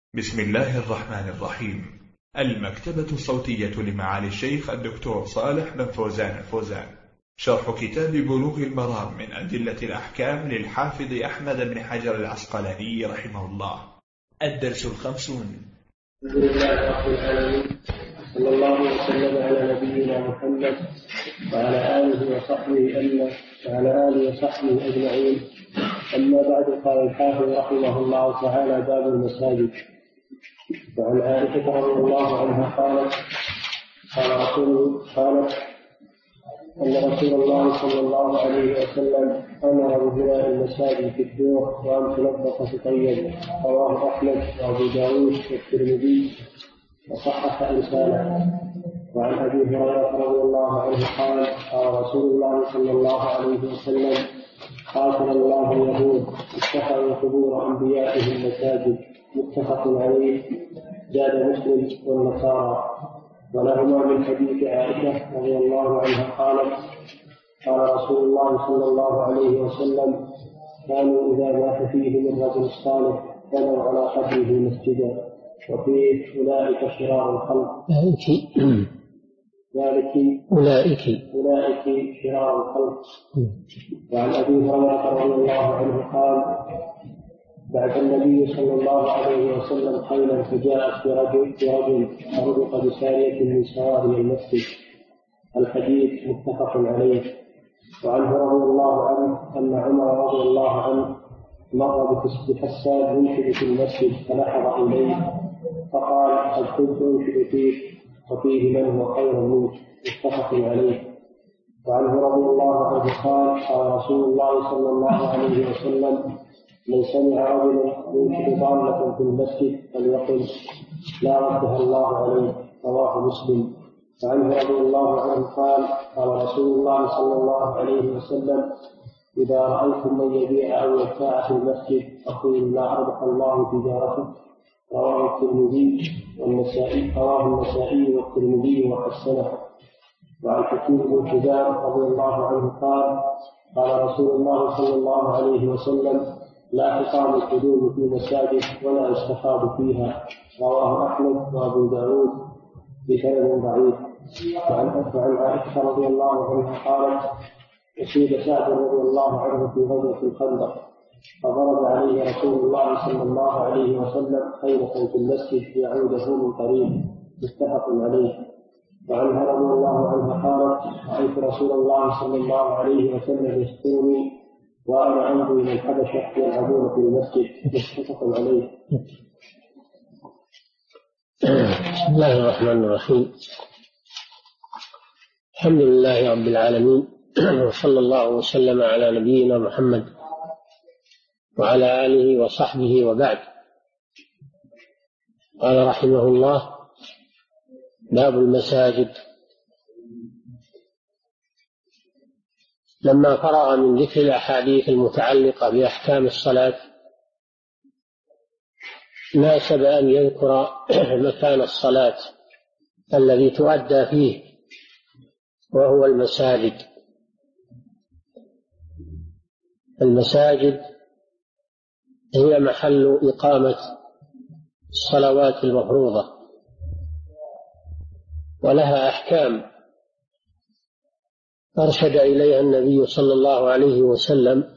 بسم الله الرحمن الرحيم. المكتبة الصوتية لمعالي الشيخ الدكتور صالح بن فوزان الفوزان، شرح كتاب بلوغ المرام من أدلة الأحكام للحافظ أحمد بن حجر العسقلاني رحمه الله. الدرس 50. الحمد لله رب العالمين، صلى الله وسلم على نبينا محمد وعلى آله وصحبه أجمعين. أما بعد، قال الحافظ رحمه الله تعالى: باب المساجد. وعن عائشة رضي الله عنها قالت أن رسول الله صلى الله عليه وسلم أمر ببناء المساجد في الدور وأن تنظف تطيب. رواه أحمد وأبو داود والترمذي وصحح إرساله. وعن أبي هريرة رضي الله عنه قال: قال رسول الله صلى الله عليه وسلم: قاتل الله اليهود اتخذوا قبور أنبيائهم مساجد. متفق عليه. زاد مسلم والنصارى. ولهما من حديث عائشة رضي الله عنها قالت: قال رسول الله صلى الله عليه وسلم: كانوا إذا مات فيهم الرجل الصالح بنوا على قبره مسجدا. وفيه: أولئك شرار الخلق. أولئك شرار الخلق. وعن أبي هريرة رضي الله عنه قال: بعث النبي صلى الله عليه وسلم خيلا فجاءت برجل فرزق بسارية من سواري المسجد. الحديث متفق عليه. وعنه رضي الله عنه أن عمر رضي الله عنه مر بحسان ينشد في المسجد فلحظ إليه فقال: قد كنت أنشد فيك وفيه من هو خير منك. متفق عليه. وعنه رضي الله عنه قال: قال رسول الله صلى الله عليه وسلم: من سمع رجلا ينشد ضالة في المسجد فليقل: لا ردها الله عليه. رواه مسلم. وعنه رضي الله عنه قال: قال رسول الله صلى الله عليه وسلم: إذا رأيتم من يبيع أو يبتاع في المسجد فقولوا: لا أربح الله تجارته. رواه النسائي والترمذي وحسنه. وعن حكيم بن حزام رضي الله عنه قال: قال رسول الله صلى الله عليه وسلم: لا تقام الحدود في مساجد ولا يستفاد فيها. رواه أحمد وأبو داود بسند ضعيف. وعن عائشة رضي الله عنها قالت: أصيب سعد رضي الله عنه في غزوة الخندق فضرب عليه رسول الله صلى الله عليه وسلم خيمة في المسجد يعوده من قريب. متفق عليه. وعنها رضي الله عنها قالت: رأيت رسول الله صلى الله عليه وسلم يسترني وأنا أمضي إلى الحبشة يلعبون في المسجد. متفق عليه. بسم الله الرحمن الرحيم. الحمد لله رب العالمين، وصلى الله وسلم على نبينا محمد وعلى آله وصحبه وبعد. قال رحمه الله: باب المساجد. لما فرغ من ذكر الأحاديث المتعلقة بأحكام الصلاة ناسب أن يذكر مكان الصلاة الذي تؤدى فيه، وهو المساجد. المساجد هي محل إقامة الصلوات المفروضة، ولها أحكام أرشد إليها النبي صلى الله عليه وسلم،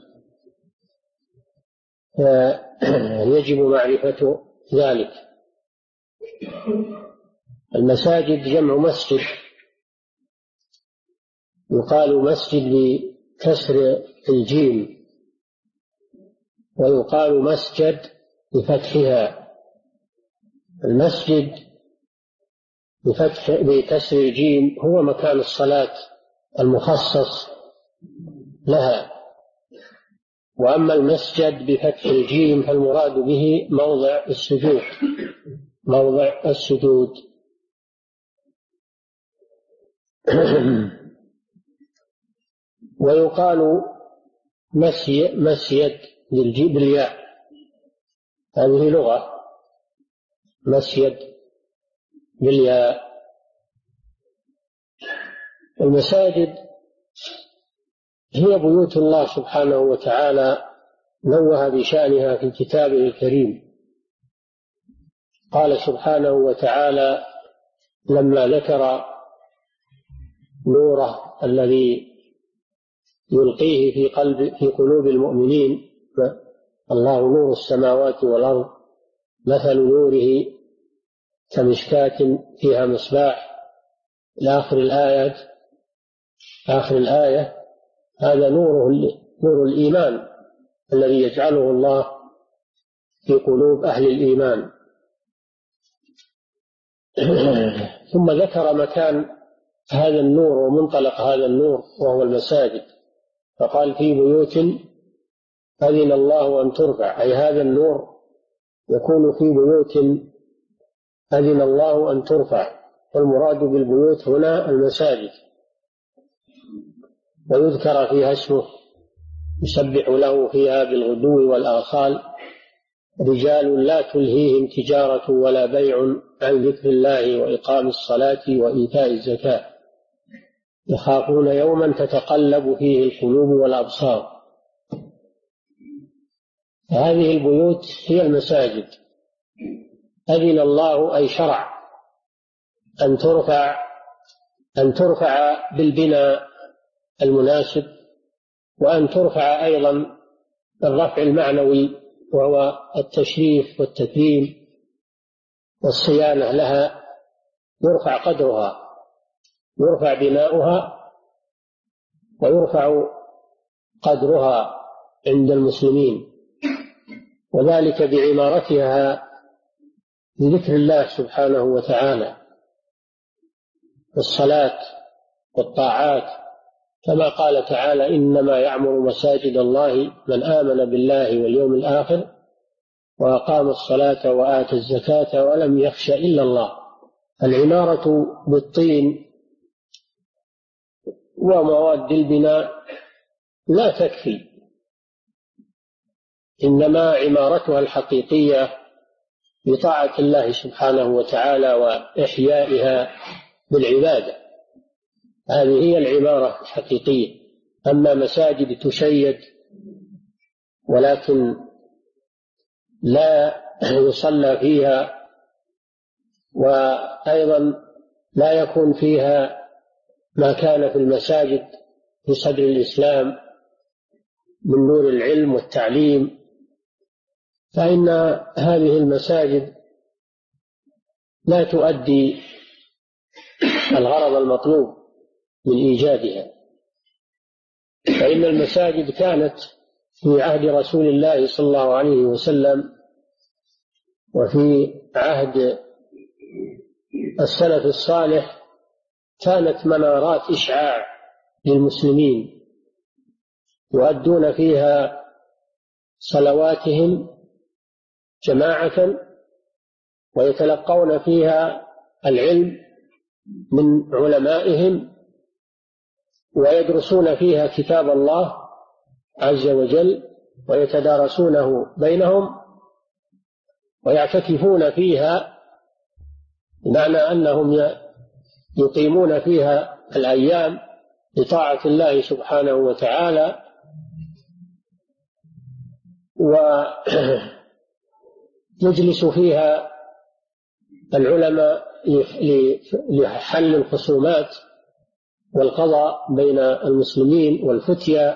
يجب معرفة ذلك. المساجد جمع مسجد، يقال مسجد بكسر الجيم، ويقال مسجد بفتحها. المسجد بكسر الجيم هو مكان الصلاة المخصص لها، وأما المسجد بفتح الجيم فالمراد به موضع السجود. ويقال مسجد بالياء، هذه لغة، مسجد بالياء. المساجد هي بيوت الله سبحانه وتعالى نوه بشأنها في كتابه الكريم، قال سبحانه وتعالى لما ذكر نوره الذي يلقيه في قلوب المؤمنين: الله نور السماوات والأرض مثل نوره كمشكاة فيها مصباح إلى آخر الآية. هذا نور الإيمان الذي يجعله الله في قلوب أهل الإيمان. ثم ذكر مكان هذا النور ومنطلق هذا النور وهو المساجد، فقال: في بيوت أذن الله أن ترفع، أي هذا النور يكون في بيوت أذن الله أن ترفع، والمراد بالبيوت هنا المساجد، ويذكر فيها اسمه يسبح له فيها بالغدو والآصال رجال لا تلهيهم تجارة ولا بيع عن ذكر الله وإقام الصلاة وإيتاء الزكاة يخافون يوما تتقلب فيه القلوب والأبصار. هذه البيوت هي المساجد. أذن الله أي شرع أن ترفع بالبناء المناسب، وأن ترفع أيضا بالرفع المعنوي وهو التشريف والتكريم والصيانة لها، يرفع قدرها، يرفع بناؤها ويرفع قدرها عند المسلمين، وذلك بعمارتها بذكر الله سبحانه وتعالى والصلاة والطاعات، كما قال تعالى: إنما يعمر مساجد الله من آمن بالله واليوم الآخر وأقام الصلاة وآتى الزكاة ولم يخش إلا الله. العمارة بالطين ومواد البناء لا تكفي، إنما عمارتها الحقيقية بطاعة الله سبحانه وتعالى وإحيائها بالعبادة، هذه هي العمارة الحقيقية. أما مساجد تشيد ولكن لا يصلى فيها، وأيضا لا يكون فيها ما كان في المساجد في صدر الإسلام من نور العلم والتعليم، فإن هذه المساجد لا تؤدي الغرض المطلوب من إيجادها. فإن المساجد كانت في عهد رسول الله صلى الله عليه وسلم وفي عهد السلف الصالح كانت منارات إشعاع للمسلمين، يؤدون فيها صلواتهم جماعة ويتلقون فيها العلم من علمائهم، ويدرسون فيها كتاب الله عز وجل ويتدارسونه بينهم، ويعتكفون فيها، بمعنى أنهم يقيمون فيها الأيام لطاعة الله سبحانه وتعالى، ويجلس فيها العلماء لحل الخصومات والقضاء بين المسلمين والفتيا.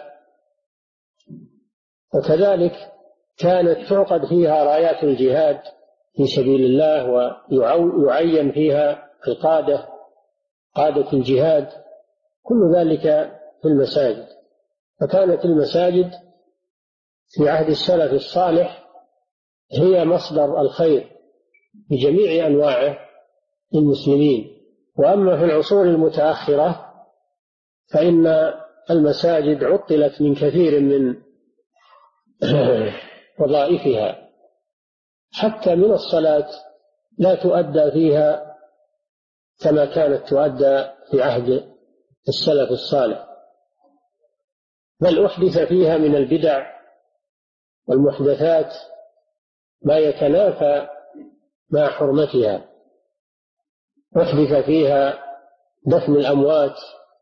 وكذلك كانت تعقد فيها رايات الجهاد في سبيل الله، ويعين فيها قادة الجهاد، كل ذلك في المساجد. فكانت المساجد في عهد السلف الصالح هي مصدر الخير بجميع أنواعه للمسلمين. وأما في العصور المتأخرة فإن المساجد عطلت من كثير من وظائفها، حتى من الصلاة لا تؤدى فيها كما كانت تؤدى في عهد السلف الصالح، بل أحدث فيها من البدع والمحدثات ما يتنافى مع حرمتها. أحدث فيها دفن الأموات،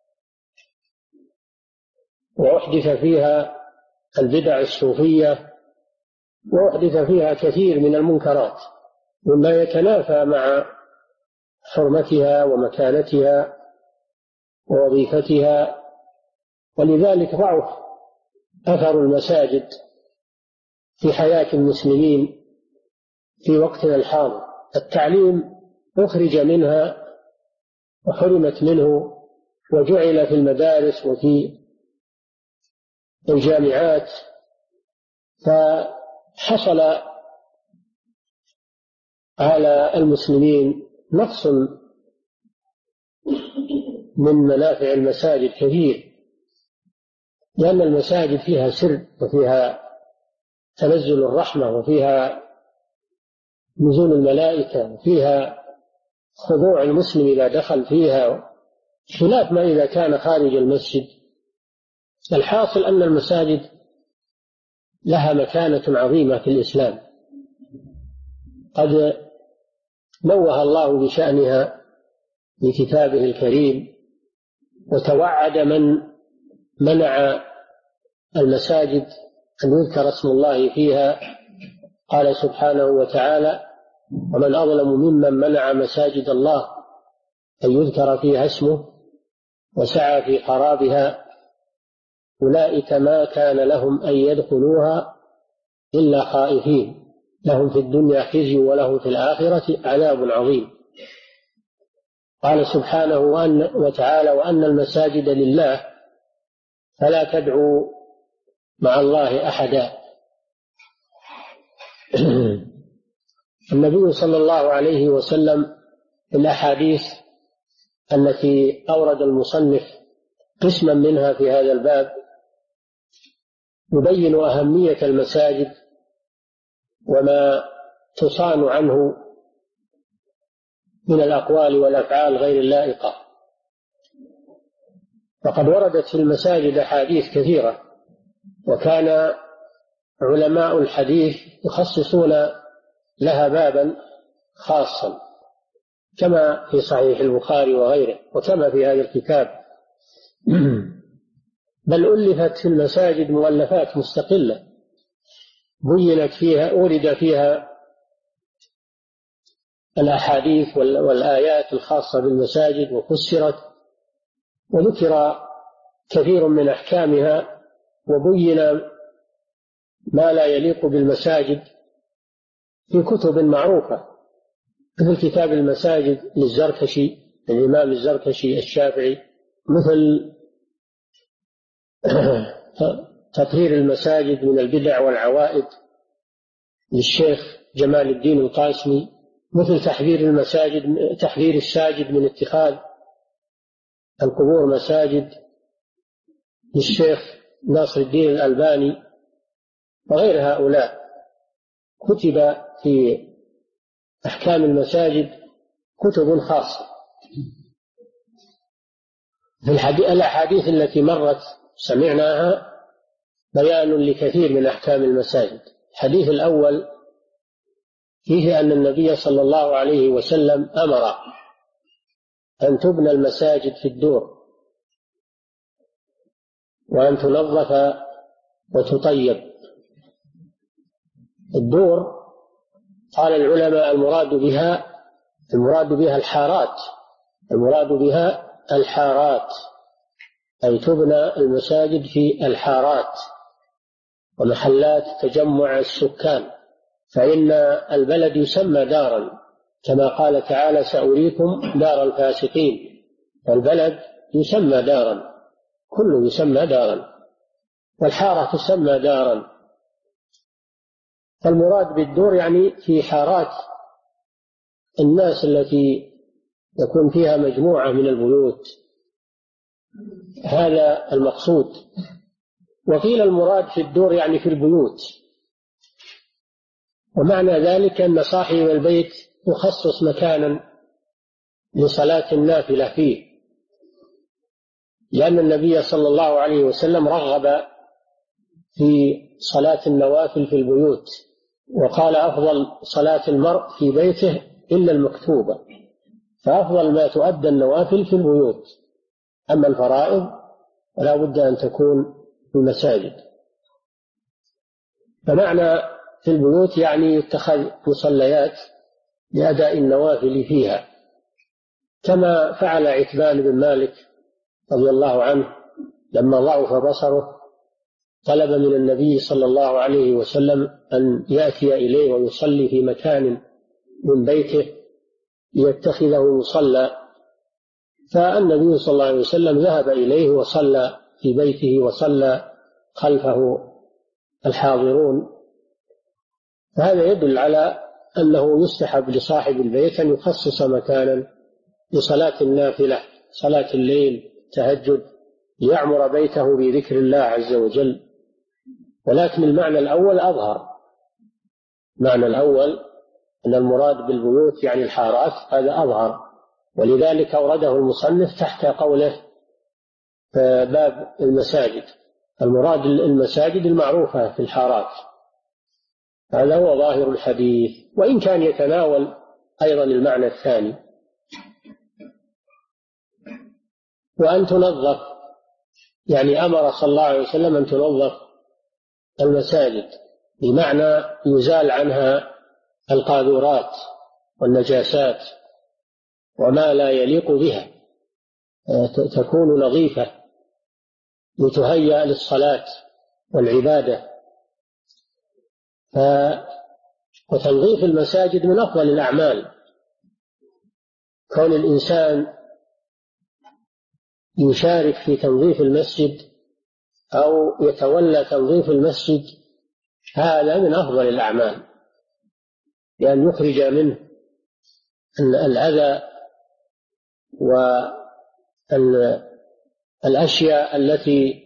وأحدث فيها البدع الصوفية، وأحدث فيها كثير من المنكرات مما يتنافى مع حرمتها ومكانتها ووظيفتها. ولذلك ضعف أثر المساجد في حياة المسلمين في وقتنا الحاضر. التعليم أخرج منها وحرمت منه، وجعل في المدارس وفي الجامعات، فحصل على المسلمين نقص من منافع المساجد كثير، لأن المساجد فيها سر وفيها تنزل الرحمة وفيها نزول الملائكة وفيها خضوع المسلم إذا دخل فيها، خلاف ما إذا كان خارج المسجد. الحاصل أن المساجد لها مكانة عظيمة في الإسلام، قد نوه الله بشأنها في كتابه الكريم، وتوعد من منع المساجد أن يذكر اسم الله فيها. قال سبحانه وتعالى: ومن أظلم ممن منع مساجد الله أن يذكر فيها اسمه وسعى في خرابها أولئك ما كان لهم أن يدخلوها إلا خائفين لهم في الدنيا خزي ولهم في الآخرة عذاب عظيم. قال سبحانه وتعالى: وأن المساجد لله فلا تدعوا مع الله أحدا. النبي صلى الله عليه وسلم في الأحاديث التي أورد المصنف قسما منها في هذا الباب يبين أهمية المساجد وما تصان عنه من الأقوال والأفعال غير اللائقة. وقد وردت في المساجد أحاديث كثيرة، وكان علماء الحديث يخصصون لها بابا خاصا كما في صحيح البخاري وغيره، وكما في هذا الكتاب. بل ألفت في المساجد مؤلفات مستقلة بينت فيها أورد فيها الأحاديث والآيات الخاصة بالمساجد وفسرت وذكر كثير من أحكامها، وبين ما لا يليق بالمساجد في كتب معروفة، مثل كتاب المساجد للزركشي الإمام الزركشي الشافعي، مثل تطهير المساجد من البدع والعوائد للشيخ جمال الدين القاسمي، مثل تحذير الساجد من اتخاذ القبور مساجد للشيخ ناصر الدين الألباني، وغير هؤلاء. كتب في أحكام المساجد كتب خاصة. في الأحاديث التي مرت سمعناها بيان لكثير من أحكام المساجد. الحديث الأول فيه أن النبي صلى الله عليه وسلم أمر أن تبنى المساجد في الدور وأن تنظف وتطيب. الدور قال العلماء المراد بها الحارات، أي تبنى المساجد في الحارات ومحلات تجمع السكان، فإن البلد يسمى دارا، كما قال تعالى: سأريكم دار الفاسقين. فالبلد يسمى دارا، كله يسمى دارا، والحارة تسمى دارا. فالمراد بالدور يعني في حارات الناس التي يكون فيها مجموعة من البيوت، هذا المقصود. وقيل المراد في الدور يعني في البيوت، ومعنى ذلك أن صاحب البيت يخصص مكانا لصلاة النافلة فيه، لأن النبي صلى الله عليه وسلم رغب في صلاة النوافل في البيوت، وقال: أفضل صلاة المرء في بيته إلا المكتوبة، فأفضل ما تؤدى النوافل في البيوت، أما الفرائض فلا بد أن تكون في المساجد. فمعنى في البيوت يعني يتخذ مصليات لأداء النوافل فيها، كما فعل عتبان بن مالك رضي الله عنه لما ضعف بصره، طلب من النبي صلى الله عليه وسلم أن يأتي إليه ويصلي في مكان من بيته ليتخذه مصلى، فالنبي صلى الله عليه وسلم ذهب إليه وصلى في بيته وصلى خلفه الحاضرون. فهذا يدل على أنه يستحب لصاحب البيت أن يخصص مكانا لصلاة النافلة، صلاة الليل، تهجد، ليعمر بيته بذكر الله عز وجل. ولكن المعنى الأول أظهر، المعنى الأول أن المراد بالبيوت يعني الحارات، هذا أظهر، ولذلك أورده المصنف تحت قوله باب المساجد. المراد المساجد المعروفة في الحارات، هذا هو ظاهر الحديث، وإن كان يتناول أيضا المعنى الثاني. وأن تنظف، يعني أمر صلى الله عليه وسلم أن تنظف المساجد، بمعنى يزال عنها القاذورات والنجاسات وما لا يليق بها، تكون نظيفة لتهيأ للصلاة والعبادة. وتنظيف المساجد من أفضل الأعمال، كون الإنسان يشارك في تنظيف المسجد أو يتولى تنظيف المسجد، هذا من أفضل الأعمال، لأن يخرج منه الأذى والأشياء التي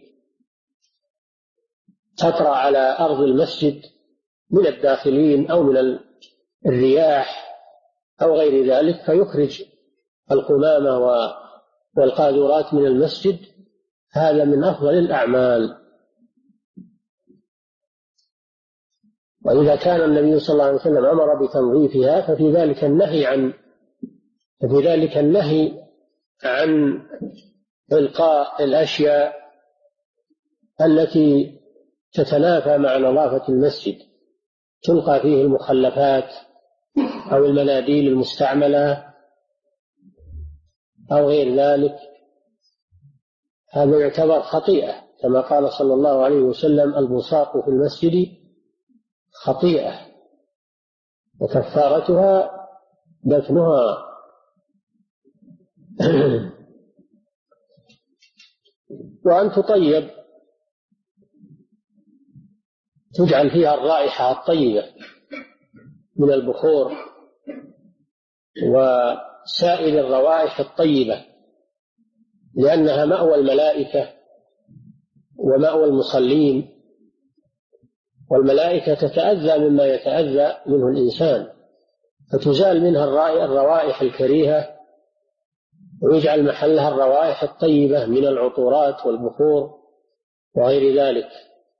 تطرأ على أرض المسجد من الداخلين أو من الرياح أو غير ذلك، فيخرج القمامة والقاذورات من المسجد، هذا من أفضل الأعمال. وإذا كان النبي صلى الله عليه وسلم أمر بتنظيفها ففي ذلك النهي عن إلقاء الأشياء التي تتنافى مع نظافة المسجد، تلقى فيه المخلفات أو المناديل المستعملة أو غير ذلك، هذا يعتبر خطيئة، كما قال صلى الله عليه وسلم: البصاق في المسجد خطيئة وكفارتها دفنها. وأن تطيب، تجعل فيها الرائحة الطيبة من البخور وسائر الروائح الطيبة، لأنها مأوى الملائكة ومأوى المصلين، والملائكة تتأذى مما يتأذى منه الإنسان، فتزال منها الروائح الكريهة ويجعل محلها الروائح الطيبة من العطورات والبخور وغير ذلك.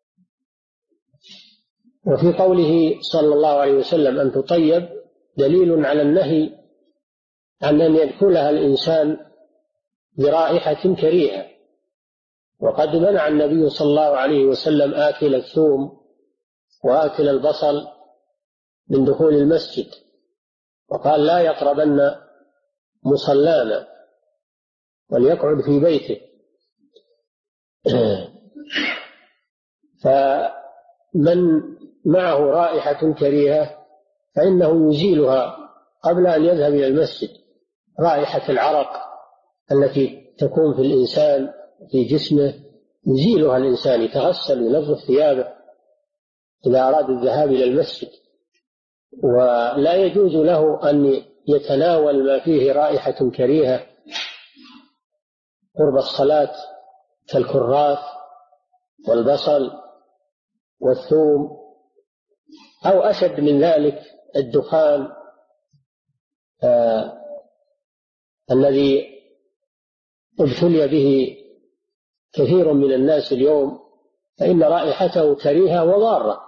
وفي قوله صلى الله عليه وسلم أن تطيب دليل على النهي عن أن يدخلها الإنسان برائحة كريهة، وقد منع النبي صلى الله عليه وسلم آكل الثوم وآكل البصل من دخول المسجد، وقال: لا يقربن مصلانا وليقعد في بيته. فمن معه رائحة كريهة فإنه يزيلها قبل أن يذهب إلى المسجد، رائحة العرق التي تكون في الإنسان في جسمه يزيلها الإنسان، يتغسل وينظف ثيابه إذا أراد الذهاب إلى المسجد. ولا يجوز له أن يتناول ما فيه رائحة كريهة قرب الصلاة كالكراث والبصل والثوم، أو أشد من ذلك الدخان الذي ابتلي به كثير من الناس اليوم، فإن رائحته كريهة وضارة.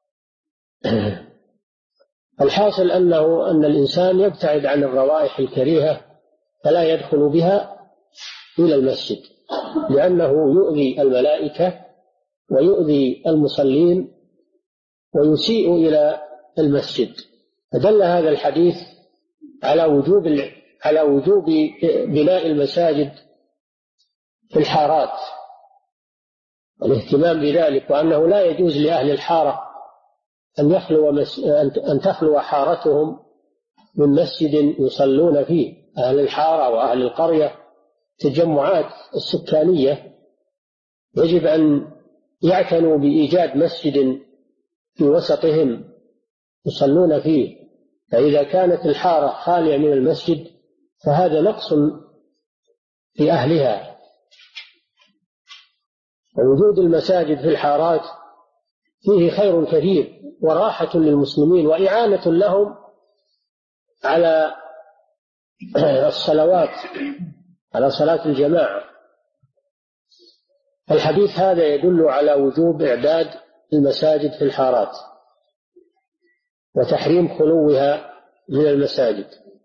الحاصل أن الإنسان يبتعد عن الروائح الكريهة فلا يدخل بها إلى المسجد، لأنه يؤذي الملائكة ويؤذي المصلين ويسيء إلى المسجد. فدل هذا الحديث على وجوب بناء المساجد في الحارات، الاهتمام بذلك، وأنه لا يجوز لأهل الحارة أن تخلو حارتهم من مسجد يصلون فيه. أهل الحارة وأهل القرية تجمعات السكانية يجب أن يعتنوا بإيجاد مسجد في وسطهم يصلون فيه، فإذا كانت الحارة خالية من المسجد فهذا نقص في أهلها. ووجود المساجد في الحارات فيه خير كثير وراحة للمسلمين وإعانة لهم على الصلوات، على صلاة الجماعة. الحديث هذا يدل على وجوب إعداد المساجد في الحارات وتحريم خلوها من المساجد،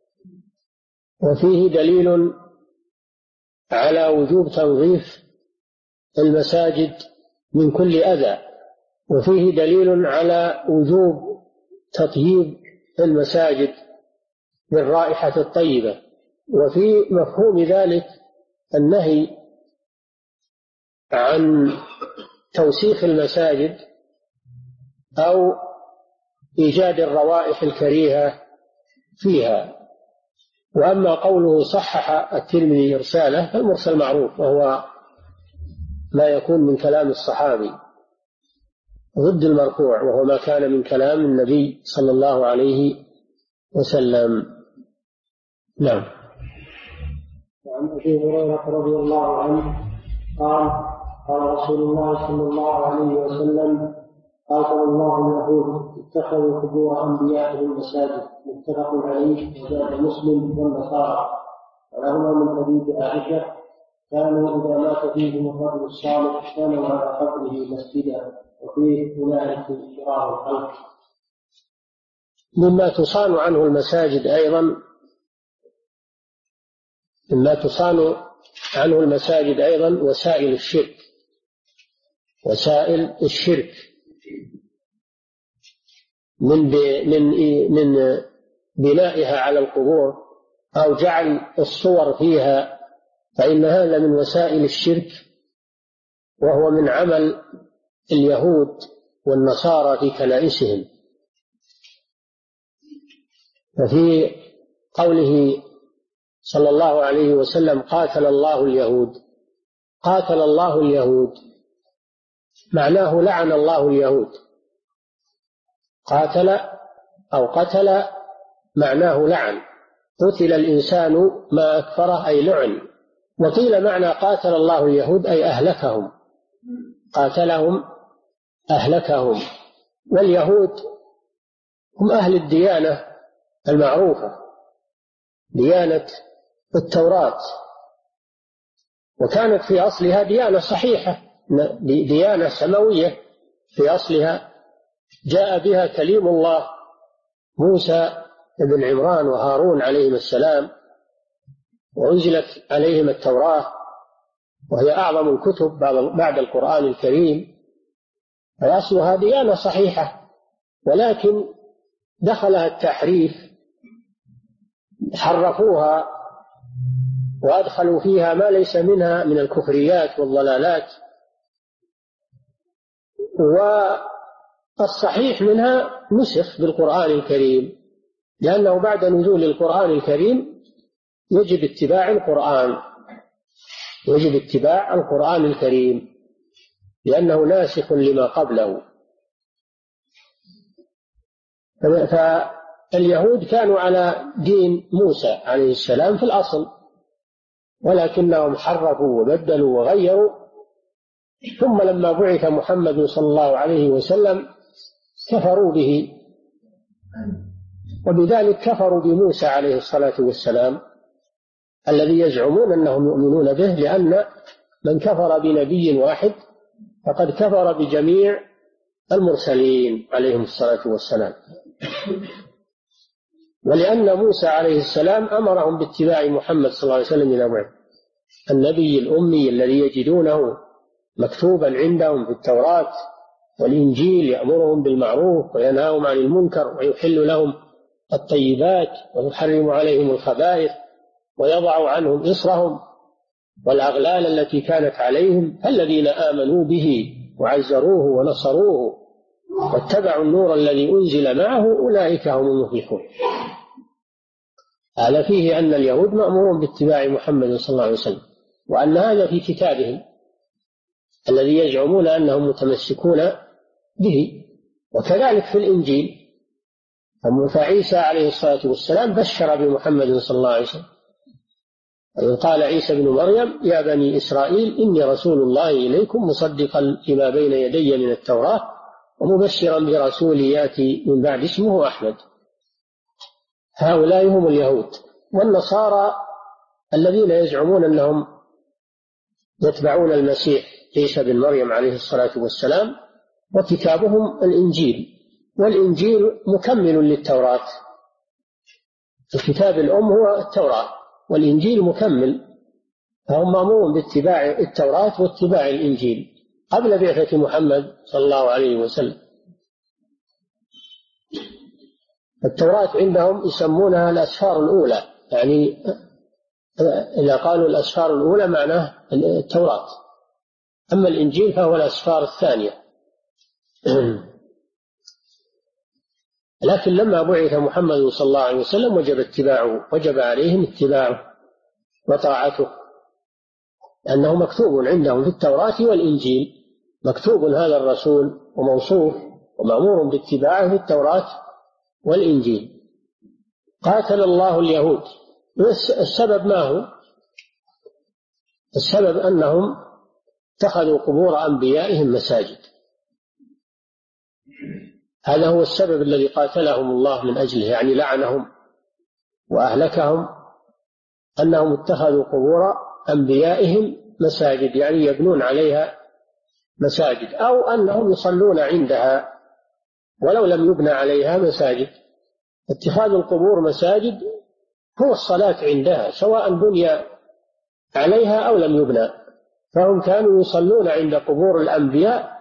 وفيه دليل على وجوب تنظيف المساجد من كل أذى، وفيه دليل على وجوب تطييب المساجد بالرائحة الطيبة، وفي مفهوم ذلك النهي عن توسيخ المساجد أو إيجاد الروائح الكريهة فيها. وأما قوله صحح الترمذي إرساله فالمرسل معروف، وهو ما يكون من كلام الصحابي ضد المرفوع، وهو ما كان من كلام النبي صلى الله عليه وسلم. نعم. وعن أبي هريرة رضي الله عنه قال قال رسول الله صلى الله عليه وسلم قاتل الله اليهود اتخذوا قبور أنبيائهم مساجد، متفق عليه. وزاد مسلم والنصارى ولهما من حديث عائشة كانوا إذا مات فيهم الرجل الصالح كانوا على قبره مسجدا، وفيه أولئك شرار الخلق. مما تصان عنه المساجد أيضا وسائل الشرك من بنائها على القبور أو جعل الصور فيها، فإن هذا من وسائل الشرك، وهو من عمل اليهود والنصارى في كنائسهم. ففي قوله صلى الله عليه وسلم قاتل الله اليهود معناه لعن الله اليهود. قاتل أو قتل معناه لعن، قتل الإنسان ما أكفره أي لعن. وقيل معنى قاتل الله اليهود أي أهلكهم، قاتلهم أهلكهم. واليهود هم أهل الديانة المعروفة، ديانة التوراة، وكانت في أصلها ديانة صحيحة، ديانة سماوية في أصلها، جاء بها كليم الله موسى بن عمران وهارون عليهم السلام، وأنزلت عليهم التوراة وهي أعظم الكتب بعد القرآن الكريم. فأصلها ديانة صحيحة، ولكن دخلها التحريف، حرفوها وأدخلوا فيها ما ليس منها من الكفريات والضلالات. والصحيح منها نسخ بالقرآن الكريم، لأنه بعد نزول القرآن الكريم يجب اتباع القرآن الكريم لأنه ناسخ لما قبله. فاليهود كانوا على دين موسى عليه السلام في الأصل، ولكنهم حرفوا وبدلوا وغيروا، ثم لما بعث محمد صلى الله عليه وسلم كفروا به، وبذلك كفروا بموسى عليه الصلاة والسلام الذي يزعمون أنهم يؤمنون به، لأن من كفر بنبي واحد فقد كفر بجميع المرسلين عليهم الصلاة والسلام. ولأن موسى عليه السلام أمرهم باتباع محمد صلى الله عليه وسلم إلى بعد، النبي الأمي الذي يجدونه مكتوبا عندهم في التوراة والإنجيل، يأمرهم بالمعروف وينهاهم عن المنكر ويحل لهم الطيبات ويحرم عليهم الخبائث ويضع عنهم إصرهم والأغلال التي كانت عليهم. الذين آمنوا به وعزروه ونصروه واتبعوا النور الذي أنزل معه أولئك هم المفلحون. هذا فيه أن اليهود مأمورون باتباع محمد صلى الله عليه وسلم، وأن هذا في كتابهم الذي يزعمون أنهم متمسكون به. وكذلك في الإنجيل، فعيسى عليه الصلاة والسلام بشر بمحمد صلى الله عليه وسلم، قال عيسى بن مريم يا بني إسرائيل إني رسول الله إليكم مصدقا لما بين يدي من التوراة ومبشرا برسول يأتي من بعد اسمه أحمد. هؤلاء هم اليهود. والنصارى الذين يزعمون أنهم يتبعون المسيح عيسى بن مريم عليه الصلاة والسلام، وكتابهم الإنجيل، والإنجيل مكمل للتوراة. الكتاب الأم هو التوراة، والإنجيل مكمل، فهم مأمورون باتباع التوراة واتباع الإنجيل قبل بعثة محمد صلى الله عليه وسلم. التوراة عندهم يسمونها الأسفار الأولى، يعني إذا قالوا الأسفار الأولى معناه التوراة، أما الإنجيل فهو الأسفار الثانية. لكن لما بعث محمد صلى الله عليه وسلم وجب عليهم اتباعه وطاعته، لأنه مكتوب عندهم في التوراة والإنجيل، مكتوب هذا الرسول وموصوف ومأمور باتباعه في التوراة والإنجيل. قاتل الله اليهود. السبب ما هو؟ السبب أنهم اتخذوا قبور أنبيائهم مساجد. هذا هو السبب الذي قاتلهم الله من أجله، يعني لعنهم وأهلكهم، أنهم اتخذوا قبور أنبيائهم مساجد، يعني يبنون عليها مساجد، أو أنهم يصلون عندها ولو لم يبنى عليها مساجد. اتخاذ القبور مساجد هو الصلاة عندها سواء بني عليها أو لم يبنى، فهم كانوا يصلون عند قبور الأنبياء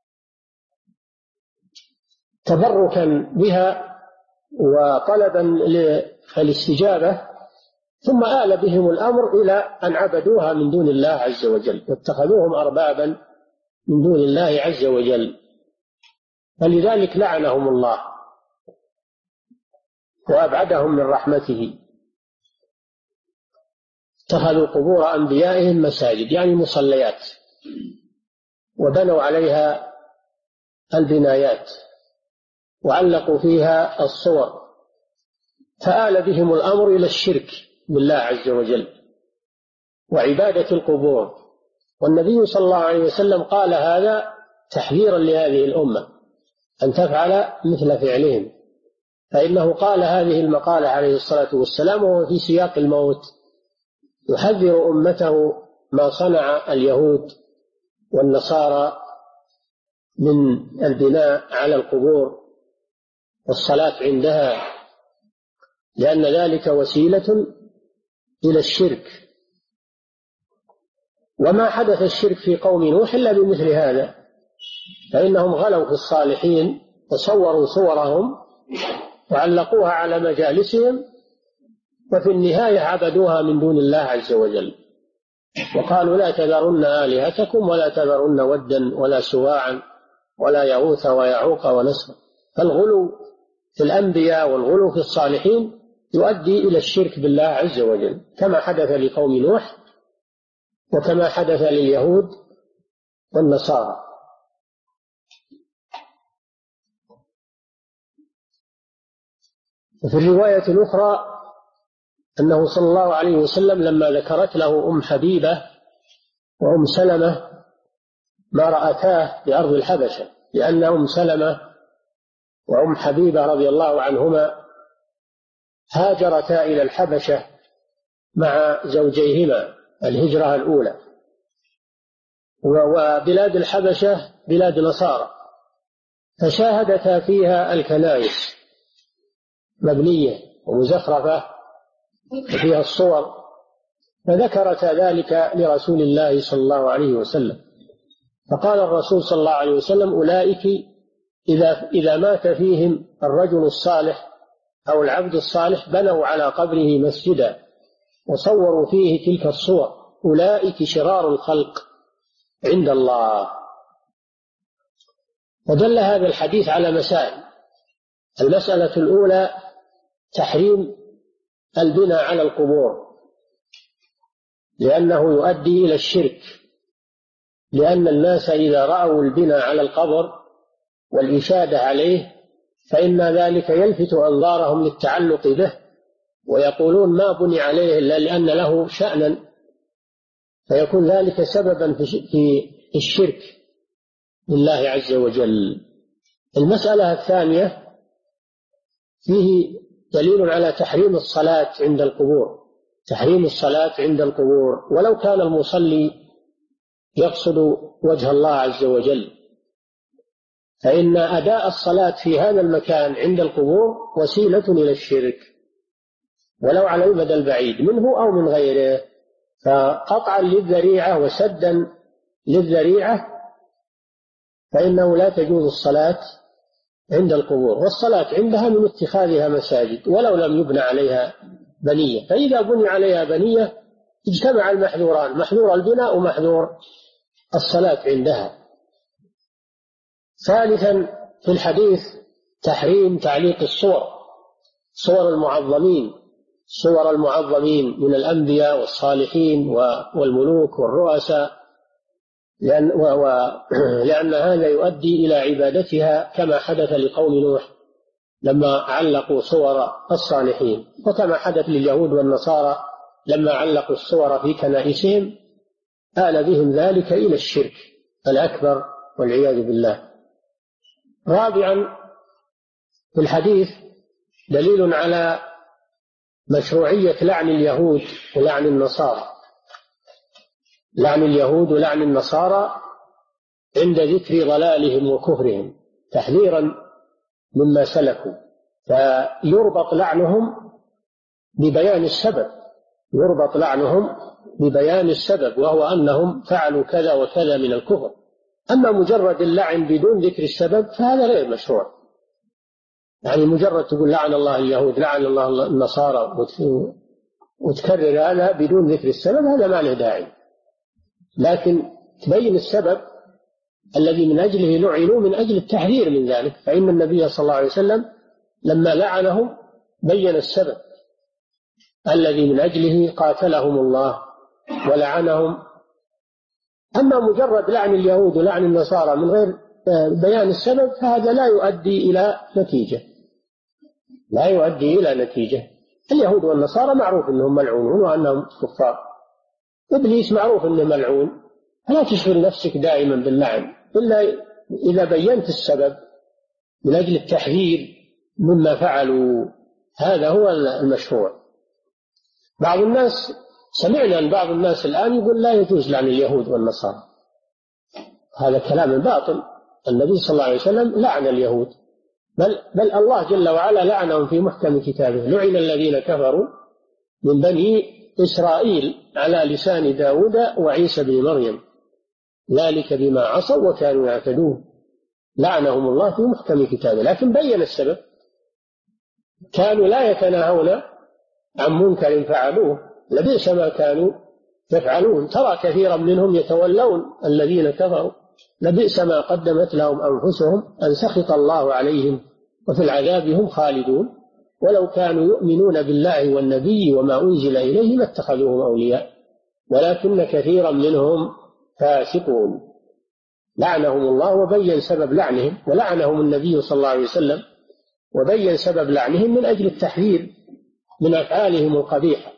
تبركا بها وطلبا للاستجابة، ثم آل بهم الأمر إلى أن عبدوها من دون الله عز وجل واتخذوهم أربابا من دون الله عز وجل، فلذلك لعنهم الله وأبعدهم من رحمته. اتخذوا قبور أنبيائهم مساجد، يعني مصليات، وبنوا عليها البنايات وعلقوا فيها الصور، فآل بهم الأمر إلى الشرك بالله عز وجل وعبادة القبور. والنبي صلى الله عليه وسلم قال هذا تحذيرا لهذه الأمة أن تفعل مثل فعلهم، فإنه قال هذه المقالة عليه الصلاة والسلام وهو في سياق الموت، يحذر أمته ما صنع اليهود والنصارى من البناء على القبور والصلاة عندها، لأن ذلك وسيلة إلى الشرك. وما حدث الشرك في قوم نوح إلا بمثل هذا، فإنهم غلوا في الصالحين وصوروا صورهم وعلقوها على مجالسهم، وفي النهاية عبدوها من دون الله عز وجل، وقالوا لا تذرن آلهتكم ولا تذرن ودا ولا سواعا ولا يغوث ويعوق ونسرا. فالغلو في الأنبياء والغلو في الصالحين يؤدي إلى الشرك بالله عز وجل، كما حدث لقوم نوح وكما حدث لليهود والنصارى. وفي الرواية الأخرى أنه صلى الله عليه وسلم لما ذكرت له أم حبيبة وأم سلمة ما رأتاه بأرض الحبشة، لأن أم سلمة وأم حبيبة رضي الله عنهما هاجرتا إلى الحبشة مع زوجيهما الهجرة الأولى، وبلاد الحبشة بلاد نصارى، فشاهدتا فيها الكنائس مبنية ومزخرفة وفيها الصور، فذكرتا ذلك لرسول الله صلى الله عليه وسلم، فقال الرسول صلى الله عليه وسلم أولئك إذا مات فيهم الرجل الصالح أو العبد الصالح بنوا على قبره مسجدا وصوروا فيه تلك الصور أولئك شرار الخلق عند الله. ودل هذا الحديث على مسائل. المسألة الأولى تحريم البناء على القبور، لأنه يؤدي إلى الشرك، لأن الناس إذا رأوا البناء على القبر والإشادة عليه فإن ذلك يلفت أنظارهم للتعلق به، ويقولون ما بني عليه إلا لأن له شأنا، فيكون ذلك سببا في الشرك بالله عز وجل. المسألة الثانية فيه دليل على تحريم الصلاة عند القبور، تحريم الصلاة عند القبور ولو كان المصلي يقصد وجه الله عز وجل، فإن أداء الصلاة في هذا المكان عند القبور وسيلة إلى الشرك ولو على المدى البعيد منه أو من غيره، فقطعا للذريعة وسدا للذريعة فإنه لا تجوز الصلاة عند القبور، والصلاة عندها من اتخاذها مساجد ولو لم يبنى عليها بنية، فإذا بني عليها بنية اجتمع المحذوران، محذور البناء ومحذور الصلاة عندها. ثالثا في الحديث تحريم تعليق الصور، صور المعظمين، صور المعظمين من الأنبياء والصالحين والملوك والرؤساء، لأن هذا يؤدي إلى عبادتها كما حدث لقوم نوح لما علقوا صور الصالحين، وكما حدث لليهود والنصارى لما علقوا الصور في كنائسهم آل بهم ذلك إلى الشرك الأكبر والعياذ بالله. رابعا في الحديث دليل على مشروعية لعن اليهود ولعن النصارى، لعن اليهود ولعن النصارى عند ذكر ضلالهم وكفرهم تحذيرا مما سلكوا، فيربط لعنهم ببيان السبب، يربط لعنهم ببيان السبب وهو أنهم فعلوا كذا وكذا من الكفر. أما مجرد اللعن بدون ذكر السبب فهذا غير مشروع، يعني مجرد تقول لعن الله اليهود لعن الله النصارى وتكرر هذا بدون ذكر السبب هذا ما له داعي، لكن تبين السبب الذي من أجله لعنوا من أجل التحذير من ذلك، فإن النبي صلى الله عليه وسلم لما لعنهم بين السبب الذي من أجله قاتلهم الله ولعنهم. أما مجرد لعن اليهود ولعن النصارى من غير بيان السبب فهذا لا يؤدي إلى نتيجة، لا يؤدي إلى نتيجة. اليهود والنصارى معروف أنهم ملعونون وأنهم كفار، إبليس معروف أنه ملعون، فلا تشغل نفسك دائما باللعن إلا إذا بينت السبب من أجل التحذير مما فعلوا، هذا هو المشروع. بعض الناس سمعنا أن بعض الناس الآن يقول لا يجوز لعن اليهود والنصارى، هذا كلام باطل. النبي صلى الله عليه وسلم لعن اليهود، بل الله جل وعلا لعنهم في محكم كتابه، لعن الذين كفروا من بني إسرائيل على لسان داود وعيسى بن مريم ذلك بما عصوا وكانوا يعتدون، لعنهم الله في محكم كتابه، لكن بين السبب، كانوا لا يتناهون عن منكر فعلوه لبئس ما كانوا يفعلون، ترى كثيرا منهم يتولون الذين كفروا لبئس ما قدمت لهم أنفسهم أن سخط الله عليهم وفي العذاب هم خالدون، ولو كانوا يؤمنون بالله والنبي وما أنزل إليه ما اتخذوهم أولياء ولكن كثيرا منهم فاسقون. لعنهم الله وبين سبب لعنهم، ولعنهم النبي صلى الله عليه وسلم وبين سبب لعنهم من أجل التحذير من أفعالهم القبيحة.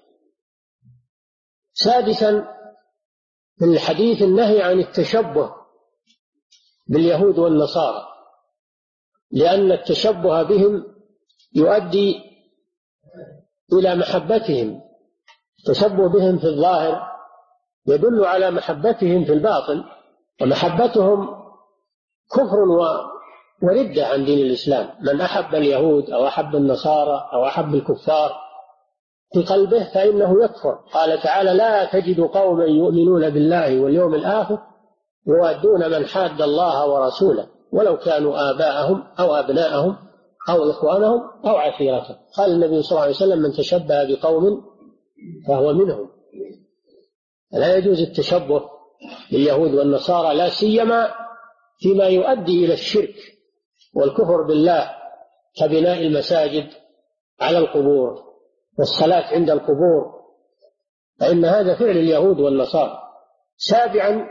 سادسا في الحديث النهي عن التشبه باليهود والنصارى، لأن التشبه بهم يؤدي إلى محبتهم، التشبه بهم في الظاهر يدل على محبتهم في الباطن، ومحبتهم كفر وردة عن دين الإسلام. من أحب اليهود أو أحب النصارى أو أحب الكفار في قلبه فإنه يكفر. قال تعالى لا تجد قوما يؤمنون بالله واليوم الآخر يوادون من حاد الله ورسوله ولو كانوا آباءهم أو أبناءهم أو إخوانهم أو عشيرتهم. قال النبي صلى الله عليه وسلم: من تشبه بقوم فهو منهم. لا يجوز التشبه باليهود والنصارى، لا سيما فيما يؤدي إلى الشرك والكفر بالله، كبناء المساجد على القبور والصلاة عند القبور، فإن هذا فعل اليهود والنصارى. سابعا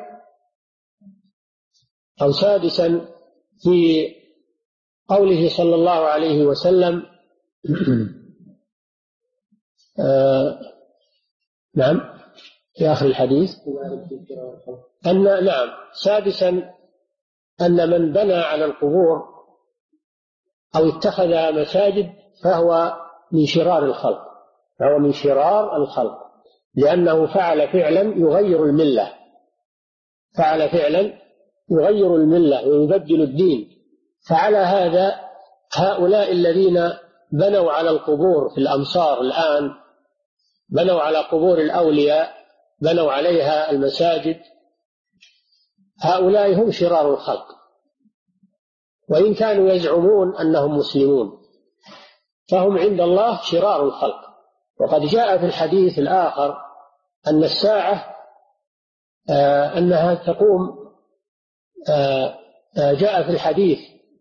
أو سادسا في قوله صلى الله عليه وسلم نعم في آخر الحديث سادسا أن من بنى على القبور أو اتخذ مساجد فهو من شرار الخلق، لأنه فعل فعلا يغير الملة ويبدل الدين. فعلى هذا هؤلاء الذين بنوا على القبور في الأمصار الآن، بنوا على قبور الأولياء، بنوا عليها المساجد، هؤلاء هم شرار الخلق، وإن كانوا يزعمون أنهم مسلمون فهم عند الله شرار الخلق. وقد جاء في الحديث الآخر أن الساعة أنها تقوم، جاء في الحديث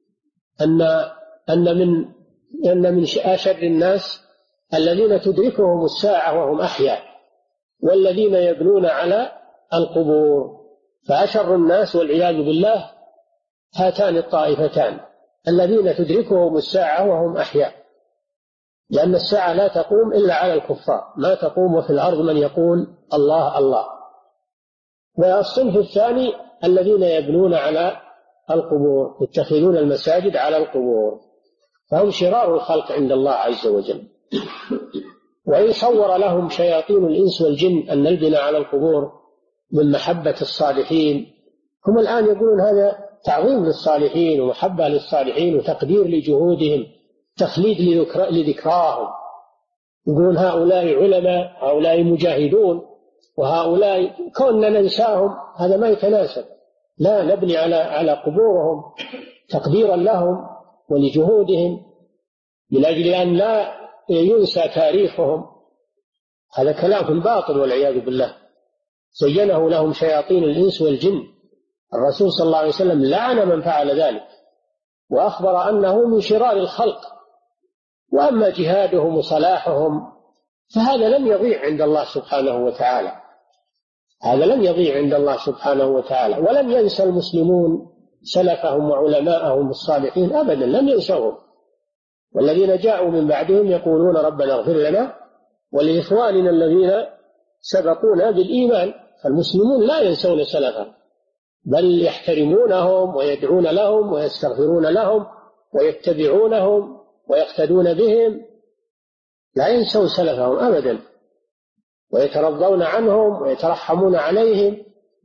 أن من أشر الناس الذين تدركهم الساعة وهم أحياء، والذين يبنون على القبور. فأشر الناس والعياذ بالله هاتان الطائفتان، الذين تدركهم الساعة وهم أحياء، لأن الساعة لا تقوم إلا على الكفار، ما تقوم وفي الأرض من يقول الله الله. والصنف الثاني الذين يبنون على القبور، يتخذون المساجد على القبور، فهم شرار الخلق عند الله عز وجل. وإن صور لهم شياطين الإنس والجن أن البناء على القبور من محبة الصالحين، هم الآن يقولون هذا تعظيم للصالحين ومحبة للصالحين وتقدير لجهودهم، تخليد لذكراهم، يقولون هؤلاء علماء، هؤلاء مجاهدون، وهؤلاء كنا ننساهم، هذا ما يتناسب. لا، نبني على قبورهم تقديرا لهم ولجهودهم، من أجل أن لا ينسى تاريخهم. هذا كلام باطل والعياذ بالله. زينه لهم شياطين الإنس والجن. الرسول صلى الله عليه وسلم لعن من فعل ذلك وأخبر أنه من شرار الخلق. وأما جهادهم وصلاحهم فهذا لم يضيع عند الله سبحانه وتعالى، هذا لم يضيع عند الله سبحانه وتعالى. ولم ينسى المسلمون سلفهم وعلماءهم الصالحين أبدا، لم ينسوهم. والذين جاءوا من بعدهم يقولون ربنا اغفر لنا ولإخواننا الذين سبقونا بالإيمان. فالمسلمون لا ينسون سلفهم، بل يحترمونهم ويدعون لهم ويستغفرون لهم ويتبعونهم ويقتدون بهم، لا ينسون سلفهم أبدا، ويترضون عنهم ويترحمون عليهم.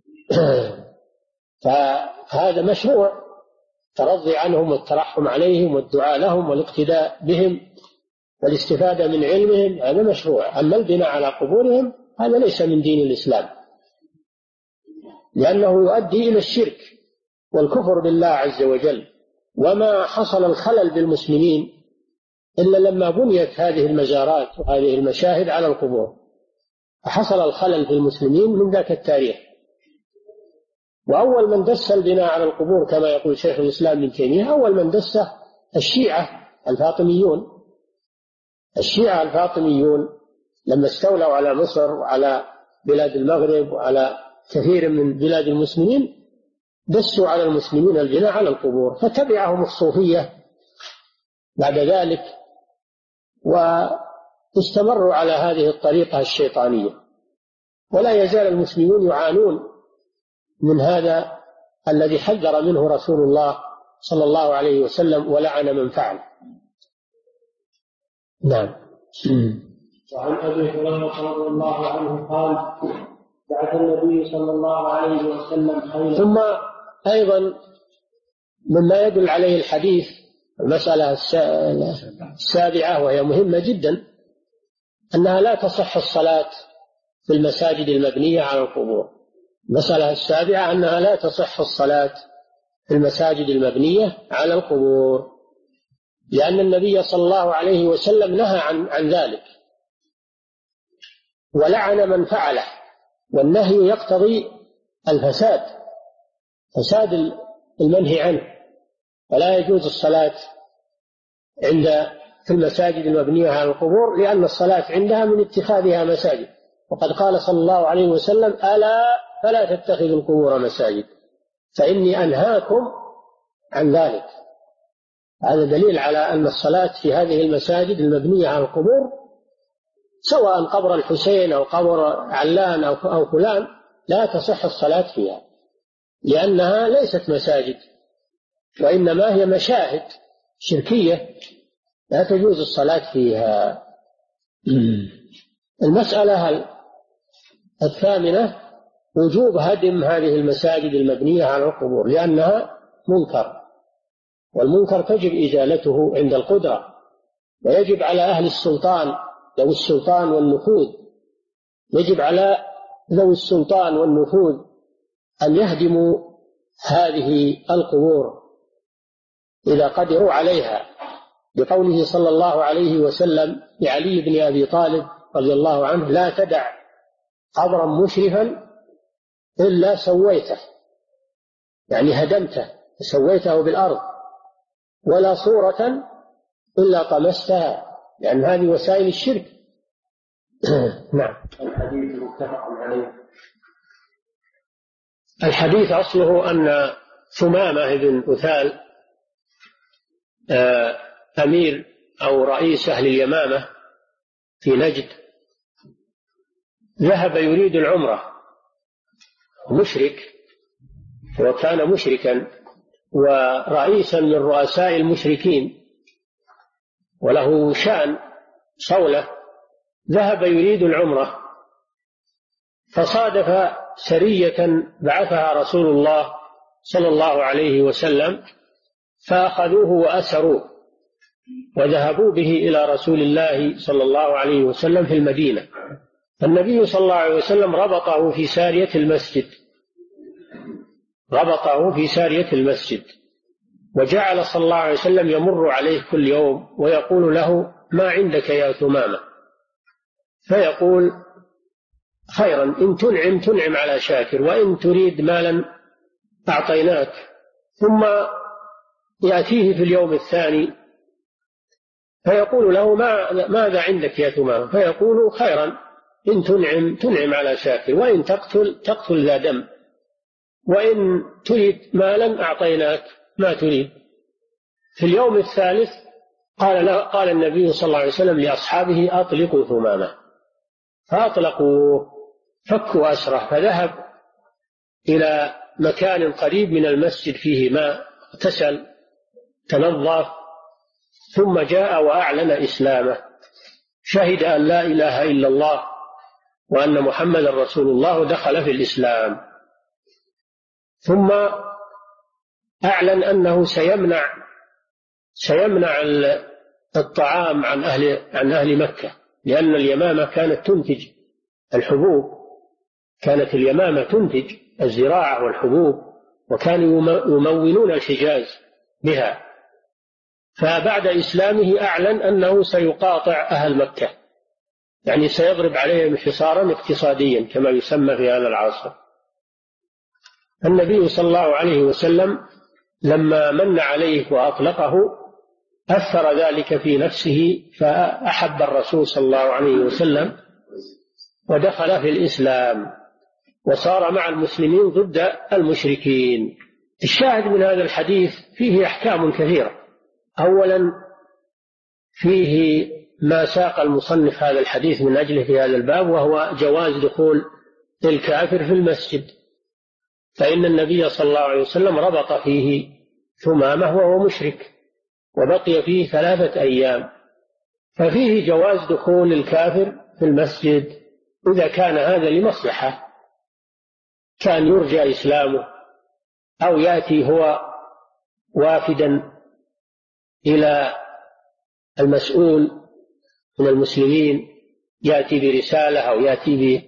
فهذا مشروع، الترضي عنهم والترحم عليهم والدعاء لهم والاقتداء بهم والاستفادة من علمهم، هذا مشروع. أما البناء على قبورهم هذا ليس من دين الإسلام، لأنه يؤدي إلى الشرك والكفر بالله عز وجل. وما حصل الخلل بالمسلمين إلا لما بنيت هذه المزارات وهذه المشاهد على القبور، فحصل الخلل في المسلمين من ذاك التاريخ. وأول من دس البناء على القبور كما يقول شيخ الإسلام ابن تيمية، أول من دسه الشيعة الفاطميون لما استولوا على مصر وعلى بلاد المغرب وعلى كثير من بلاد المسلمين، دسوا على المسلمين البناء على القبور، فتبعهم الصوفية بعد ذلك واستمروا على هذه الطريقة الشيطانية. ولا يزال المسلمون يعانون من هذا الذي حذر منه رسول الله صلى الله عليه وسلم ولعن من فعل. نعم. وعن أبي هريرة رضي الله عنه قال بعث النبي صلى الله عليه وسلم خيلا. ثم أيضا مما يدل عليه الحديث المسألة السابعة وهي مهمة جدا، أنها لا تصح الصلاة في المساجد المبنية على القبور. المسألة السابعة أنها لا تصح الصلاة في المساجد المبنية على القبور. لأن النبي صلى الله عليه وسلم نهى عن ذلك ولعن من فعله، والنهي يقتضي الفساد، فساد المنهي عنه. فلا يجوز الصلاة في المساجد المبنية على القبور، لأن الصلاة عندها من اتخاذها مساجد، وقد قال صلى الله عليه وسلم: ألا فلا تتخذوا القبور مساجد فإني أنهاكم عن ذلك. هذا دليل على أن الصلاة في هذه المساجد المبنية على القبور، سواء قبر الحسين أو قبر علان أو فلان، لا تصح الصلاة فيها، لأنها ليست مساجد، وإنما هي مشاهد شركية لا تجوز الصلاة فيها. المسألة الثامنة: وجوب هدم هذه المساجد المبنية على القبور، لأنها منكر، والمنكر تجب إزالته عند القدرة، ويجب على أهل السلطان ذوي السلطان والنفوذ، يجب على ذوي السلطان والنفوذ أن يهدموا هذه القبور إذا قدروا عليها، بقوله صلى الله عليه وسلم لعلي بن أبي طالب رضي الله عنه: لا تدع قبرا مشرفا إلا سويته، يعني هدمته سويته بالأرض، ولا صورة إلا طمستها، لأن هذه وسائل الشرك. نعم. الحديث متفق عليه. الحديث أصله أن ثمامة بن أثال أمير أو رئيس أهل اليمامة في نجد ذهب يريد العمرة، مشرك، وكان مشركا ورئيسا من رؤساء المشركين وله شأن صولة، ذهب يريد العمرة، فصادف سرية بعثها رسول الله صلى الله عليه وسلم، فأخذوه وأسروه وذهبوا به إلى رسول الله صلى الله عليه وسلم في المدينة. فالنبي صلى الله عليه وسلم ربطه في سارية المسجد، وجعل صلى الله عليه وسلم يمر عليه كل يوم ويقول له: ما عندك يا ثمامة؟ فيقول: خيرا، إن تنعم على شاكر، وإن تريد مالا أعطيناك. ثم يأتيه في اليوم الثاني فيقول له: ماذا عندك يا ثمامة؟ فيقول: خيرا، إن تنعم على شاكر، وإن تقتل ذا دم، وإن تريد مالا أعطيناك ما تريد. في اليوم الثالث قال النبي صلى الله عليه وسلم لأصحابه: أطلقوا ثمامة. فأطلقوا، فكوا أسره، فذهب إلى مكان قريب من المسجد فيه ماء، اغتسل، تنظف، ثم جاء وأعلن إسلامه، شهد أن لا إله إلا الله وأن محمد رسول الله، ودخل في الإسلام. ثم أعلن أنه سيمنع الطعام عن أهل مكة، لأن اليمامة كانت تنتج الحبوب، كانت اليمامة تنتج الزراعة والحبوب، وكانوا يمونون الحجاز بها. فبعد إسلامه أعلن أنه سيقاطع أهل مكة، يعني سيضرب عليهم حصارا اقتصاديا كما يسمى في هذا العصر. النبي صلى الله عليه وسلم لما من عليه وأطلقه أثر ذلك في نفسه، فأحب الرسول صلى الله عليه وسلم ودخل في الإسلام وصار مع المسلمين ضد المشركين. الشاهد من هذا الحديث فيه أحكام كثيرة. أولا، فيه ما ساق المصنف هذا الحديث من أجله في هذا الباب، وهو جواز دخول الكافر في المسجد، فإن النبي صلى الله عليه وسلم ربط فيه ثمامة وهو مشرك وبقي فيه 3 أيام، ففيه جواز دخول الكافر في المسجد إذا كان هذا لمصلحة، كان يرجى إسلامه، أو يأتي هو وافدا إلى المسؤول من المسلمين، يأتي برسالة أو يأتي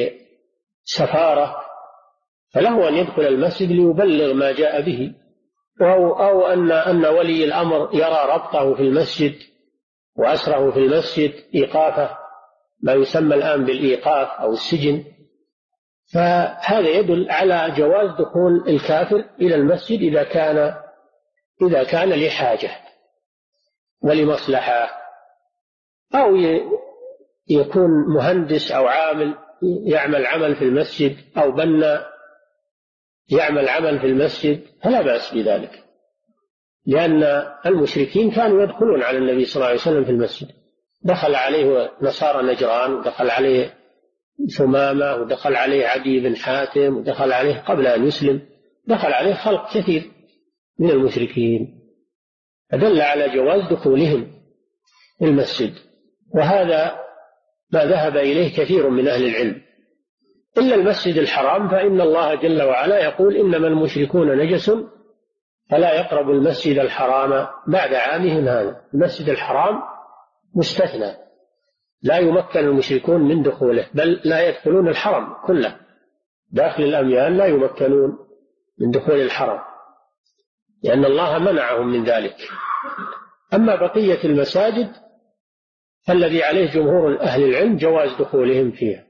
بسفارة، فله أن يدخل المسجد ليبلغ ما جاء به أو أن ولي الأمر يرى ربطه في المسجد وأسره في المسجد، إيقافه، ما يسمى الآن بالإيقاف أو السجن، فهذا يدل على جواز دخول الكافر إلى المسجد إذا كان لحاجة ولمصلحة، أو يكون مهندس أو عامل يعمل عمل في المسجد، أو بنا يعمل عمل في المسجد، فلا بأس بذلك، لأن المشركين كانوا يدخلون على النبي صلى الله عليه وسلم في المسجد، دخل عليه نصارى نجران، ودخل عليه ثمامة، ودخل عليه عدي بن حاتم، ودخل عليه قبل أن يسلم دخل عليه خلق كثير من المشركين، فدل على جواز دخولهم المسجد. وهذا ما ذهب إليه كثير من أهل العلم، إلا المسجد الحرام، فإن الله جل وعلا يقول: إنما المشركون نجس فلا يقربوا المسجد الحرام بعد عامهم هذا. المسجد الحرام مستثنى، لا يمكن المشركون من دخوله، بل لا يدخلون الحرم كله، داخل الأميال لا يمكنون من دخول الحرم، لأن الله منعهم من ذلك. أما بقية المساجد فالذي عليه جمهور أهل العلم جواز دخولهم فيها.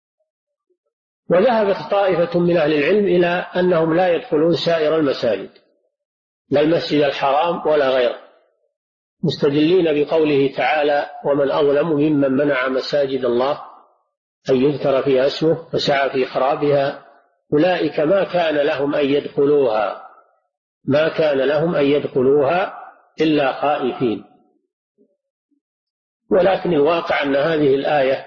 وذهبت طائفة من أهل العلم إلى أنهم لا يدخلون سائر المساجد، لا المسجد الحرام ولا غيره، مستدلين بقوله تعالى: ومن أظلم ممن منع مساجد الله أن يذكر فيها اسمه وسعى في خرابها أولئك ما كان لهم أن يدخلوها إلا خائفين. ولكن الواقع أن هذه الآية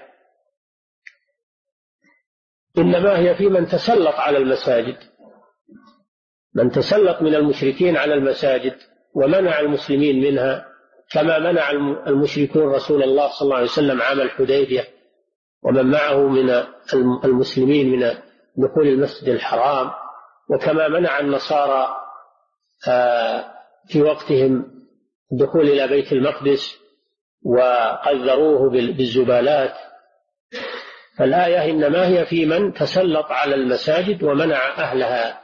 إنما هي في من تسلط على المساجد، من تسلط من المشركين على المساجد ومنع المسلمين منها، كما منع المشركون رسول الله صلى الله عليه وسلم عام الحديبية ومن معه من المسلمين من دخول المسجد الحرام، وكما منع النصارى في وقتهم الدخول إلى بيت المقدس وقذروه بالزبالات. فالآية إنما هي في من تسلط على المساجد ومنع أهلها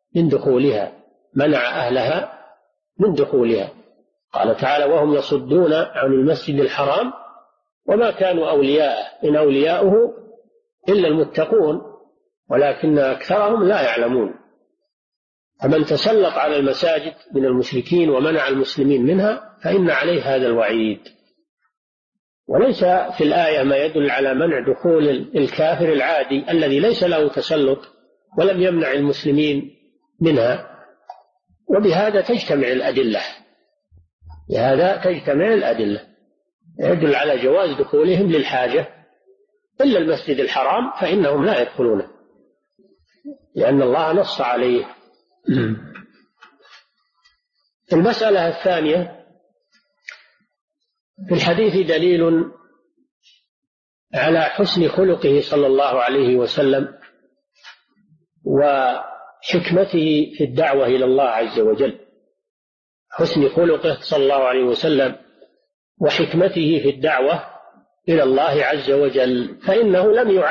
من دخولها. قال تعالى: وهم يصدون عن المسجد الحرام وما كانوا أولياءه إن أولياؤه إلا المتقون ولكن أكثرهم لا يعلمون. فمن تسلط على المساجد من المشركين ومنع المسلمين منها فإن عليه هذا الوعيد. وليس في الآية ما يدل على منع دخول الكافر العادي الذي ليس له تسلط ولم يمنع المسلمين منها. وبهذا تجتمع الأدلة، يدل على جواز دخولهم للحاجة، إلا المسجد الحرام فإنهم لا يدخلونه لأن الله نص عليه. المسألة الثانية: في الحديث دليل على حسن خلقه صلى الله عليه وسلم وحكمته في الدعوة إلى الله عز وجل. حسن خلقه صلى الله عليه وسلم وحكمته في الدعوة إلى الله عز وجل، فإنه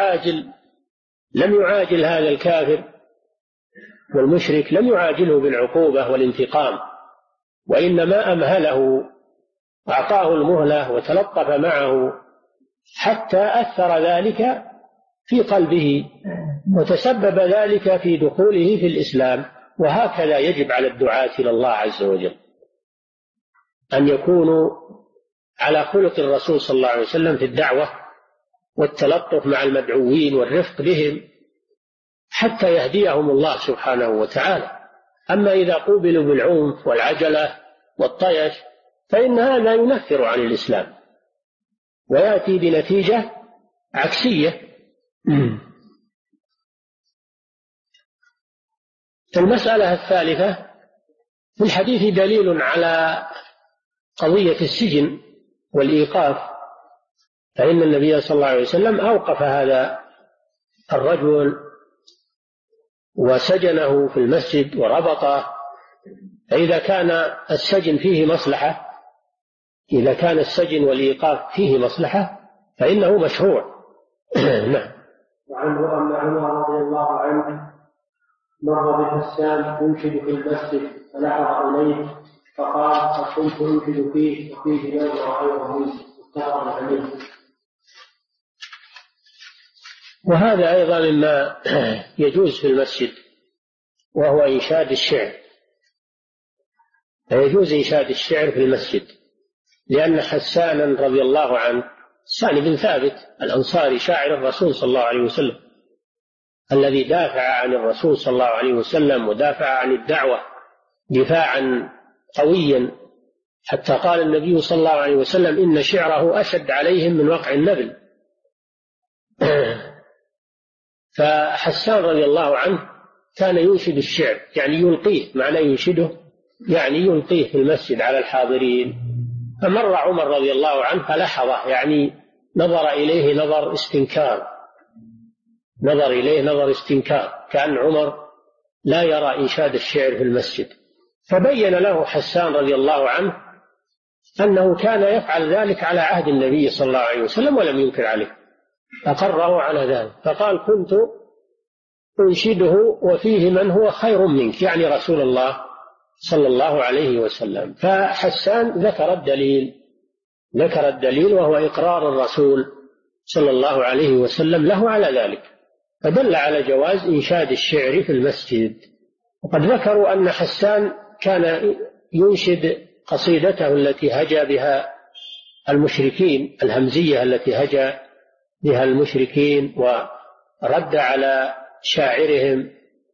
لم يعاجل هذا الكافر والمشرك، لم يعاجله بالعقوبة والانتقام، وإنما أمهله، أعطاه المهلة وتلطف معه حتى أثر ذلك في قلبه وتسبب ذلك في دخوله في الإسلام. وهكذا يجب على الدعاة إلى الله عز وجل أن يكونوا على خلق الرسول صلى الله عليه وسلم في الدعوة والتلطف مع المدعوين والرفق بهم حتى يهديهم الله سبحانه وتعالى. أما إذا قوبلوا بالعنف والعجلة والطيش فإن هذا ينفر عن الإسلام ويأتي بنتيجة عكسية. المسألة الثالثة: في الحديث دليل على قضية السجن والإيقاف، فإن النبي صلى الله عليه وسلم أوقف هذا الرجل وسجنه في المسجد وربطه. فإذا كان السجن فيه مصلحة، إذا كان السجن والإيقاف فيه مصلحة فإنه مشروع. نعم. وعنه أن عمر رضي الله عنه مر بحسان ينشد في المسجد فلحظ إليه فقال قد كنت أنفذ فيه وفيه نار وغير منه متفق عليه. وهذا أيضا مما يجوز في المسجد، وهو إنشاد الشعر. يجوز إنشاد الشعر في المسجد، لأن حسانا رضي الله عنه، حسان بن ثابت الأنصاري شاعر الرسول صلى الله عليه وسلم، الذي دافع عن الرسول صلى الله عليه وسلم ودافع عن الدعوة دفاعا قويا، حتى قال النبي صلى الله عليه وسلم إن شعره أشد عليهم من وقع النبل. فحسان رضي الله عنه كان ينشد الشعر، يعني يلقيه، معنى ينشده يعني يلقيه في المسجد على الحاضرين. فمر عمر رضي الله عنه فلحظه، يعني نظر إليه نظر استنكار، نظر إليه نظر استنكار، كأن عمر لا يرى إنشاد الشعر في المسجد. فبين له حسان رضي الله عنه أنه كان يفعل ذلك على عهد النبي صلى الله عليه وسلم ولم ينكر عليه، أقره على ذلك. فقال كنت أنشده وفيه من هو خير منك، يعني رسول الله صلى الله عليه وسلم. فحسان ذكر الدليل وهو إقرار الرسول صلى الله عليه وسلم له على ذلك، فدل على جواز إنشاد الشعر في المسجد. وقد ذكروا أن حسان كان ينشد قصيدته التي هجا بها المشركين، الهمزية التي هجا بها المشركين ورد على شاعرهم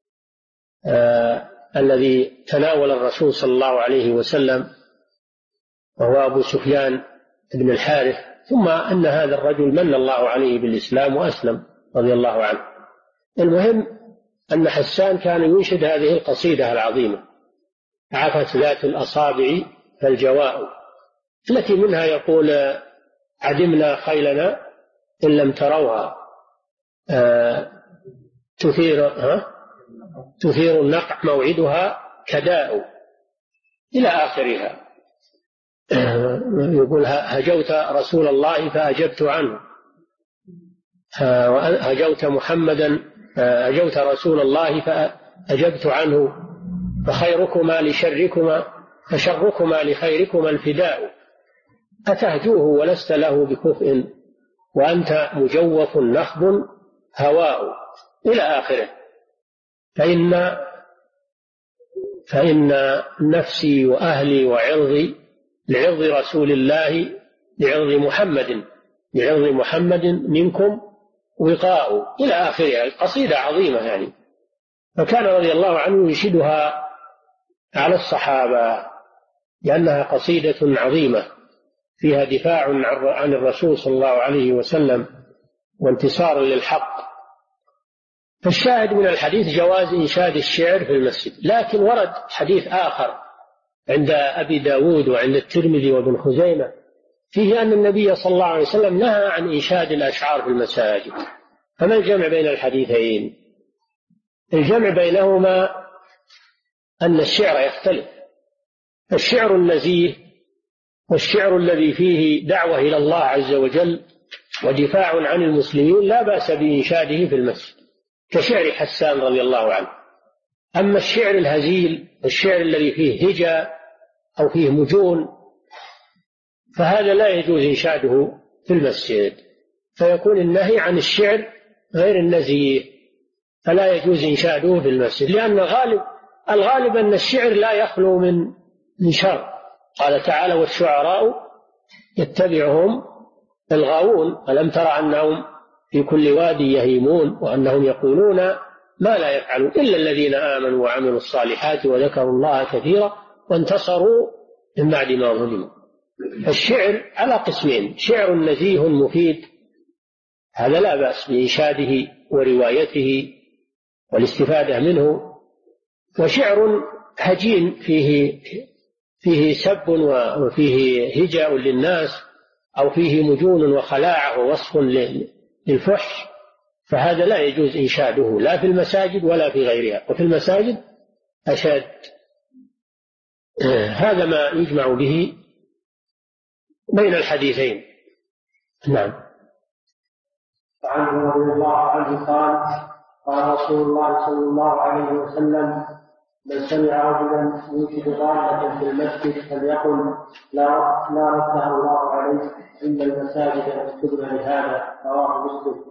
الذي تناول الرسول صلى الله عليه وسلم، وهو أبو سفيان بن الحارث. ثم أن هذا الرجل من الله عليه بالإسلام وأسلم رضي الله عنه. المهم أن حسان كان ينشد هذه القصيدة العظيمة، عفت ذات الأصابع فالجواء، التي منها يقول عدمنا خيلنا إن لم تروها تثير النقع موعدها كداء، إلى آخرها. يقول هجوت رسول الله فأجبت عنه، هجوت محمدا هجوت رسول الله فأجبت عنه، فخيركما لشركما فشركما لخيركما الفداء، أتهجوه ولست له بكفء وأنت مجوف نخب هواء، إلى آخره. فإن نفسي وأهلي وعرضي لعرض رسول الله لعرض محمد منكم وقاء، إلى آخرها. قصيدة عظيمة يعني. فكان رضي الله عنه ينشدها على الصحابة لأنها قصيدة عظيمة فيها دفاع عن الرسول صلى الله عليه وسلم وانتصار للحق. فالشاهد من الحديث جواز إنشاد الشعر في المسجد. لكن ورد حديث آخر عند أبي داود وعند الترمذي وابن خزيمة فيه أن النبي صلى الله عليه وسلم نهى عن إنشاد الأشعار في المساجد. فما الجمع بين الحديثين؟ الجمع بينهما أن الشعر يختلف، الشعر النزيه والشعر الذي فيه دعوة إلى الله عز وجل ودفاع عن المسلمين لا بأس بإنشاده في المسجد، كشعر حسان رضي الله عنه. أما الشعر الهزيل والشعر الذي فيه هجا أو فيه مجون فهذا لا يجوز إنشاده في المسجد، فيكون النهي عن الشعر غير النزيه، فلا يجوز إنشاده في المسجد، لأن الغالب أن الشعر لا يخلو من شر. قال تعالى والشعراء يتبعهم الغاوون ألم تر أنهم في كل وادي يهيمون وأنهم يقولون ما لا يفعلون إلا الذين آمنوا وعملوا الصالحات وذكروا الله كثيرا وانتصروا من بعد ما ظلموا. الشعر على قسمين: شعر نزيه مفيد هذا لا بأس بإنشاده وروايته والاستفادة منه، وشعر هجين فيه سب وفيه هجاء للناس أو فيه مجون وخلاعة ووصف للفحش، فهذا لا يجوز إنشاده لا في المساجد ولا في غيرها، وفي المساجد أشد. هذا ما يجمع به بين الحديثين. نعم. وعنه رضي الله عنه قال قال رسول الله صلى الله عليه وسلم من سمع رجلا ينشد ضالة في المسجد فليقل لا ردها الله عليه إن المساجد تبنى لهذا. رواه مسلم.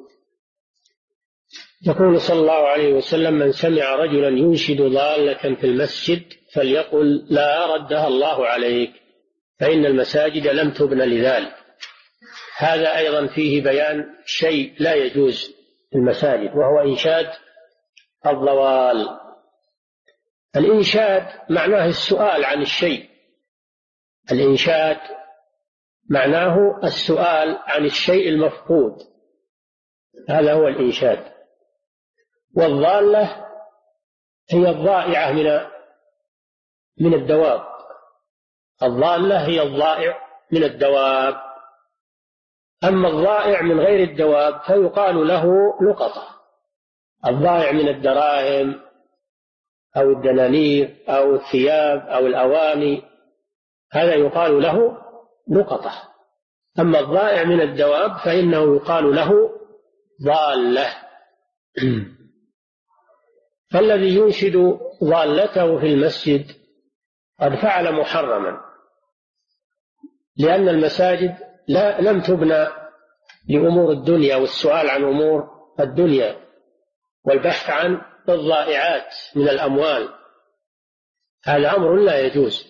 يقول صلى الله عليه وسلم: من سمع رجلا ينشد ضالة في المسجد فليقل لا ردها الله عليك فإن المساجد لم تبن لذلك. هذا أيضا فيه بيان شيء لا يجوز في المساجد، وهو إنشاد الضوال. الإنشاد معناه السؤال عن الشيء. الإنشاد معناه السؤال عن الشيء المفقود، هذا هو الإنشاد. والضالة هي الضائعة من الدواب. الضالة هي الضائع من الدواب. أما الضائع من غير الدواب فيقال له لقطة. الضائع من الدراهم أو الدنانير أو الثياب أو الأواني هذا يقال له لقطة. أما الضائع من الدواب فإنه يقال له ضالة. فالذي ينشد ضالته في المسجد قد فعل محرما، لأن المساجد لم تبنى لأمور الدنيا والسؤال عن أمور الدنيا والبحث عن الضائعات من الأموال. هذا أمر لا يجوز.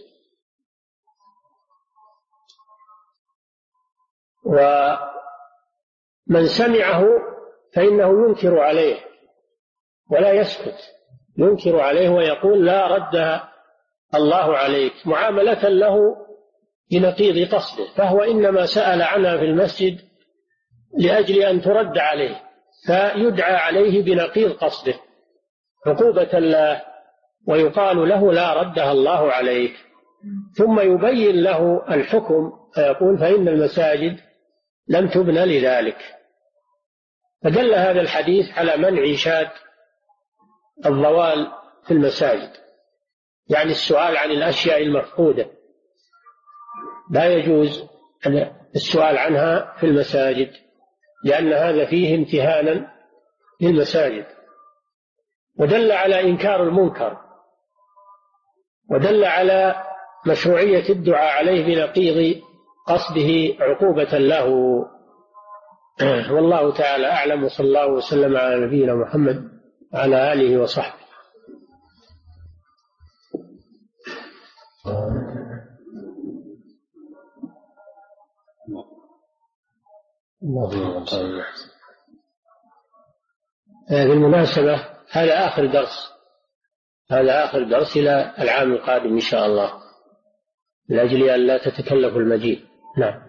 ومن سمعه فإنه ينكر عليه ولا يسكت، ينكر عليه ويقول لا ردها الله عليك، معاملة له بنقيض قصده، فهو إنما سأل عنها في المسجد لأجل أن ترد عليه، فيدعى عليه بنقيض قصده عقوبة له، ويقال له لا ردها الله عليك، ثم يبين له الحكم فيقول فإن المساجد لم تبنى لذلك. فدل هذا الحديث على منع إنشاد الضوال في المساجد، يعني السؤال عن الأشياء المفقودة لا يجوز السؤال عنها في المساجد، لأن هذا فيه امتهانا للمساجد. ودل على إنكار المنكر، ودل على مشروعية الدعاء عليه بنقيض قصده عقوبة له. والله تعالى أعلم، وصلى الله وسلم على نبينا محمد وعلى آله وصحبه. بالمناسبة هذا آخر درس إلى العام القادم إن شاء الله، لأجل أن لا تتكلف المجيء. نعم.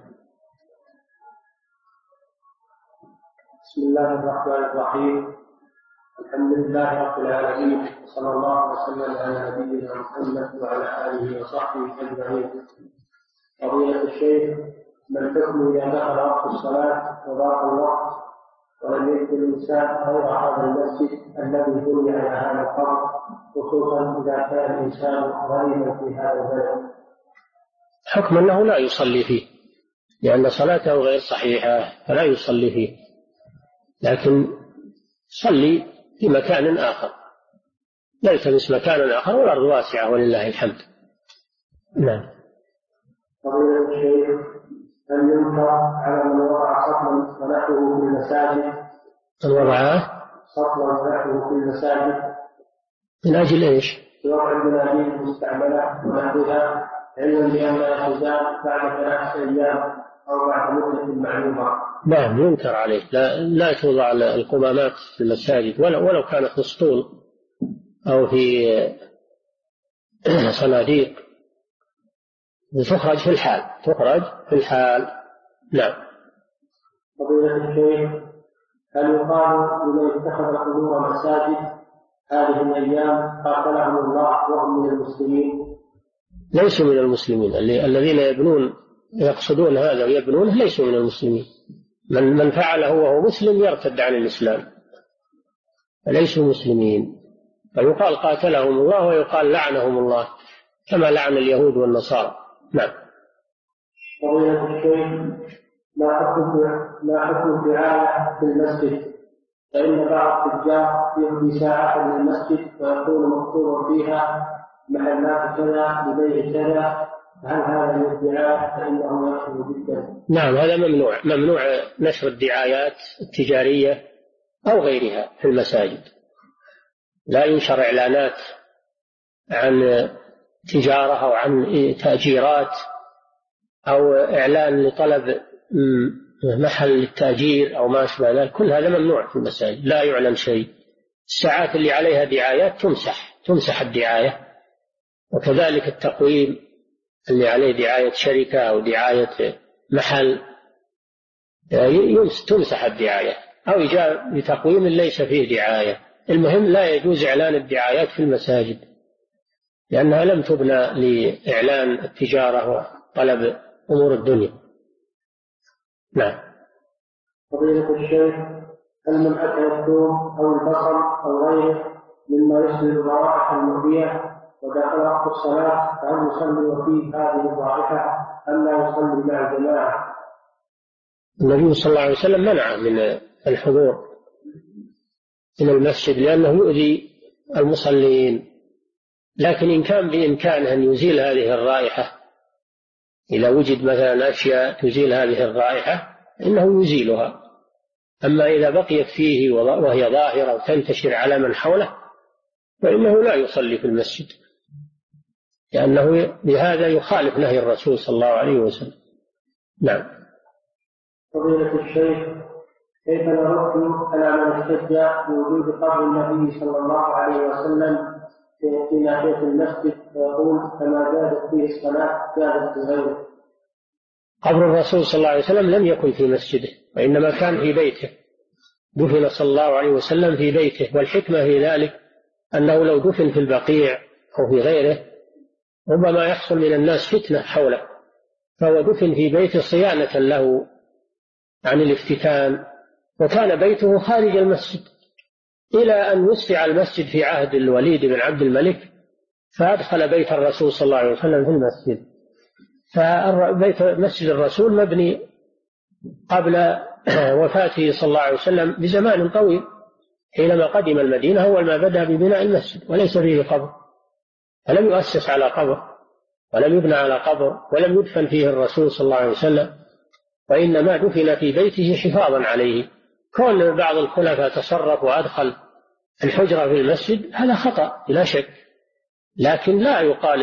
بسم الله الرحمن الرحيم. الحمد لله رب العالمين، صلى الله وسلم على نبينا محمد وعلى آله وصحبه أجمعين. فضيلة الشيخ، ما الحكم إذا دخل وقت الصلاة وضاق الوقت ولم يدخل الإنسان غير هذا المسجد الذي بني على هذا القبر، خصوصا إذا كان الإنسان غريبا في هذا البلد؟ حكم أنه لا يصلي فيه، لأن صلاته غير صحيحة فلا يصلي فيه، لكن صلي في مكان آخر، يلتمس مكان آخر، والأرض واسعة ولله الحمد. نعم. فضيلة الشيخ، هل ينكر على من وضع سطلا ونحوه في المساجد؟ سطلا ونحوه في المساجد من أجل إيش؟ وضع المناديل المستعملة ونحوها، علما بأنها تزال بعد 3 أيام أو بعد مدة معلومة. نعم، ينكر عليه. لا توضع القمامات في المساجد، ولو كانت في اسطول أو في صناديق، تخرج في الحال. نعم. فضيلة الشيخ، هل يقال لمن اتخذ القبور مساجد هذه الأيام قاتلهم الله وهم من المسلمين؟ ليسوا من المسلمين. الذين يقصدون هذا ويبنونه ليسوا من المسلمين. من فعله وهو مسلم يرتد عن الإسلام، فليسوا مسلمين. فيقال قاتلهم الله ويقال لعنهم الله كما لعن اليهود والنصارى. نعم. فضيلة الشيخ، ما حكم الدعاء في المسجد فإن بعض التجار يهدي ساعة من المسجد ويكون مكتوبا فيها محلات كذا لبيع كذا، هل هذا الادعاء فإنه يخشى جدا؟ نعم، هذا ممنوع نشر الدعايات التجارية أو غيرها في المساجد. لا ينشر إعلانات عن تجارة أو عن تأجيرات أو إعلان لطلب محل للتأجير أو ما أشبه ذلك، كل هذا ممنوع في المساجد، لا يعلن شيء. الساعات اللي عليها دعايات تمسح الدعاية، وكذلك التقويم اللي عليه دعاية شركة أو دعاية محل تمسح الدعاية، أو يجاء بتقويم ليس فيه دعاية. المهم لا يجوز إعلان الدعايات في المساجد، لأنها لم تبنى لإعلان التجارة وطلب أمور الدنيا. نعم. فضيلة الشيخ، هل من أكل الثوم أو البصل أو غيره مما يسبب الروائح المؤذية وداخل وقت الصلاة، فهل يصلي وفيه هذه الرائحة أم لا يصلي مع الجماعة؟ النبي صلى الله عليه وسلم منع من الحضور من المسجد لأنه يؤذي المصلين، لكن إن كان بإمكانه أن يزيل هذه الرائحة، إذا وجد مثلا أشياء تزيل هذه الرائحة إنه يزيلها. أما إذا بقيت فيه وهي ظاهرة وتنتشر على من حوله فإنه لا يصلي في المسجد، لأنه بهذا يخالف نهي الرسول صلى الله عليه وسلم. نعم. فضيلة الشيخ، كيف نرد على من احتج بوجود قبر النبي صلى الله عليه وسلم في ناحية المسجد فيقول كما زادت فيه الصلاة زادت في غيره؟ قبر الرسول صلى الله عليه وسلم لم يكن في مسجده، وإنما كان في بيته، دفن صلى الله عليه وسلم في بيته، والحكمة في ذلك أنه لو دفن في البقيع أو في غيره ربما يحصل من الناس فتنة حوله، فهو دفن في بيته صيانة له عن الافتتان، وكان بيته خارج المسجد إلى أن وسع المسجد في عهد الوليد بن عبد الملك فأدخل بيت الرسول صلى الله عليه وسلم في المسجد. فبيت مسجد الرسول مبني قبل وفاته صلى الله عليه وسلم بزمان طويل، حينما قدم المدينة أول ما بدأ ببناء المسجد، وليس فيه قبر، فلم يؤسس على قبر ولم يبنى على قبر ولم يدفن فيه الرسول صلى الله عليه وسلم، وإنما دفن في بيته حفاظا عليه. كون بعض الخلفاء تصرف وأدخل الحجرة في المسجد هذا خطأ لا شك، لكن لا يقال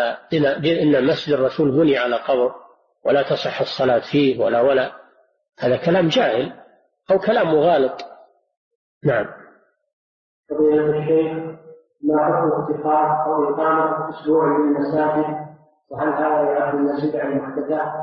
إن مسجد الرسول بني على قبر ولا تصح الصلاة فيه ولا هذا كلام جاهل أو كلام مغالط. نعم. فضيلة الشيخ، ما حكم اتخاذ أو إقامة أسبوع للمساجد، وهل هذا يعد من البدع المحدثة؟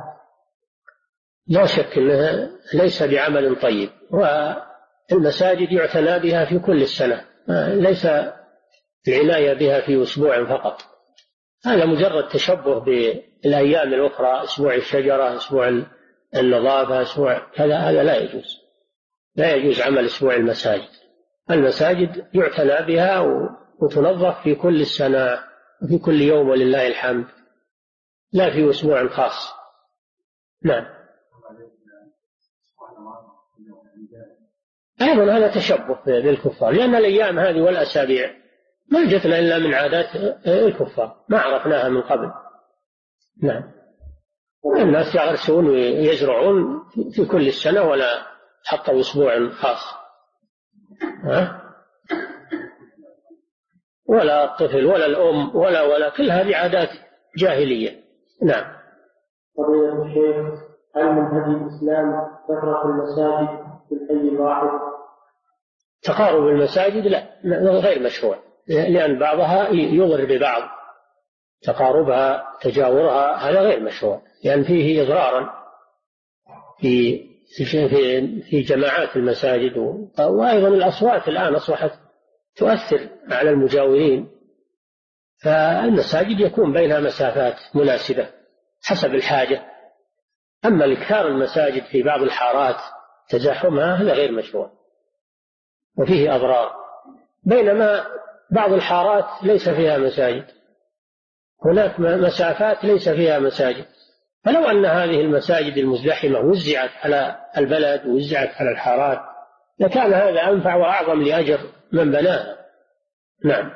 لا شك أنها ليس بعمل طيب، والمساجد يعتنى بها في كل السنة، ليس العناية بها في أسبوع فقط، هذا مجرد تشبه بالأيام الأخرى، أسبوع الشجرة، أسبوع النظافة، أسبوع كذا، هذا لا يجوز عمل أسبوع المساجد. المساجد يعتنى بها وتنظف في كل السنة وفي كل يوم ولله الحمد، لا في أسبوع خاص. نعم. أيضا هذا تشبه بالكفار، لأن الأيام هذه والأسابيع ما جتنا إلا من عادات الكفار، ما عرفناها من قبل. نعم. الناس يغرسون ويزرعون في كل السنة ولا حطوا أسبوع خاص، ولا الطفل ولا الأم ولا كل هذه عادات جاهلية. نعم. فضيلة الشيخ، هل من هدي الإسلام تفرق المساجد في الحي الواحد؟ تقارب المساجد لا، غير مشروع، لأن بعضها يضر ببعض، تقاربها تجاورها هذا غير مشروع، لأن فيه إضرارا في جماعات المساجد، وأيضا الأصوات الآن أصبحت تؤثر على المجاورين، فالمساجد يكون بينها مسافات مناسبة حسب الحاجة. أما إكثار المساجد في بعض الحارات تزاحمها هذا غير مشروع وفيه أضرار، بينما بعض الحارات ليس فيها مساجد، هناك مسافات ليس فيها مساجد، فلو أن هذه المساجد المزدحمة وزعت على البلد ووزعت على الحارات لكان هذا أنفع وأعظم لأجر من بناها. نعم.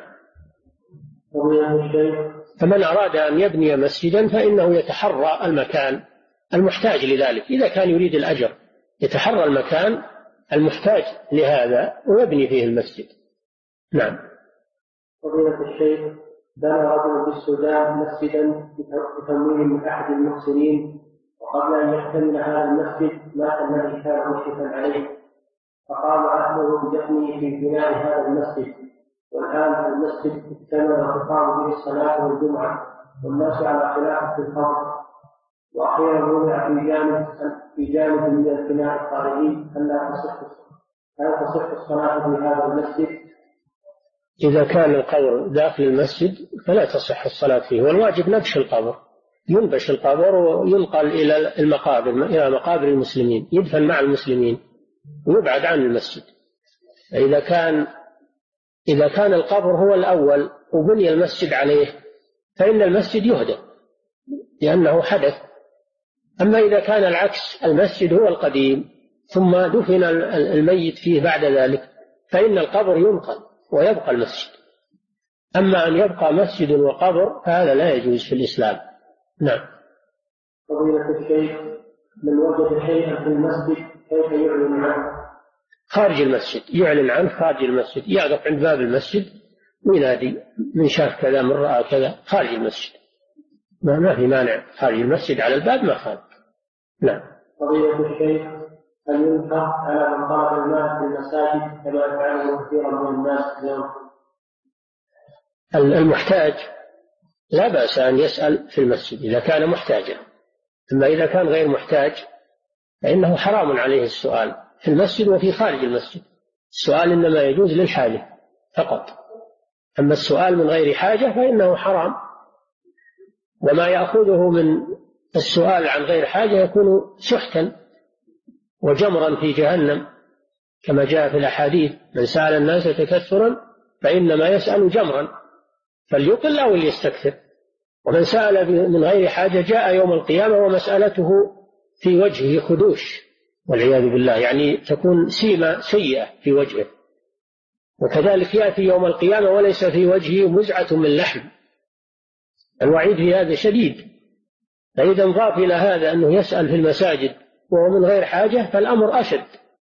فمن أراد أن يبني مسجدا فإنه يتحرى المكان المحتاج لذلك، إذا كان يريد الأجر يتحرى المكان المحتاج لهذا ويبني فيه المسجد. نعم. فضيلة الشيخ، بنى رجل في السودان مسجدا بتمويل من أحد المحسنين، وقبل أن يكتمل هذا المسجد مات الذي كان مشرفا عليه، فقام أهله بدفنه في بناء هذا المسجد، والآن المسجد اكتمل وتقام به الصلاة والجمعة والناس على خلافة في القبر، وأخيرا وضع في جانب من البناء الخارجي، هل تصح الصلاة في هذا المسجد؟ إذا كان القبر داخل المسجد فلا تصح الصلاة فيه، والواجب نبش القبر، ينبش القبر وينقل إلى المقابر، إلى مقابر المسلمين، يدفن مع المسلمين ويبعد عن المسجد. إذا كان القبر هو الأول وبني المسجد عليه فإن المسجد يهدم لأنه حدث. أما إذا كان العكس، المسجد هو القديم ثم دفن الميت فيه بعد ذلك، فإن القبر ينقل ويبقى المسجد. أما أن يبقى مسجد وقبر فهذا لا يجوز في الإسلام. نعم. فضيلة الشيخ، من وجد شيئا في المسجد كيف يعلن عنه؟ خارج المسجد، يعلن عنه خارج المسجد، يقف عند باب المسجد وينادي من شاف كذا من رأى كذا خارج المسجد، ما في مانع خارج المسجد على الباب ما خالف. نعم. فضيلة الشيخ، هل ينكر على من طلب المال في المساجد كما يفعله كثيرا من الناس اليوم؟ المحتاج لا بأس أن يسأل في المسجد إذا كان محتاجا، أما إذا كان غير محتاج فإنه حرام عليه السؤال في المسجد وفي خارج المسجد. السؤال إنما يجوز للحاجة فقط، أما السؤال من غير حاجة فإنه حرام، وما يأخذه من السؤال عن غير حاجة يكون سحتا وجمرا في جهنم، كما جاء في الأحاديث: من سأل الناس تكثرا فإنما يسأل جمرا فليقل أو ليستكثر، ومن سأل من غير حاجة جاء يوم القيامة ومسألته في وجهه خدوش والعياذ بالله، يعني تكون سيمة سيئة في وجهه، وكذلك يأتي يوم القيامة وليس في وجهه مزعة من لحم. الوعيد في هذا شديد. فإذا انضاف إلى هذا أنه يسأل في المساجد وهو من غير حاجة فالأمر أشد.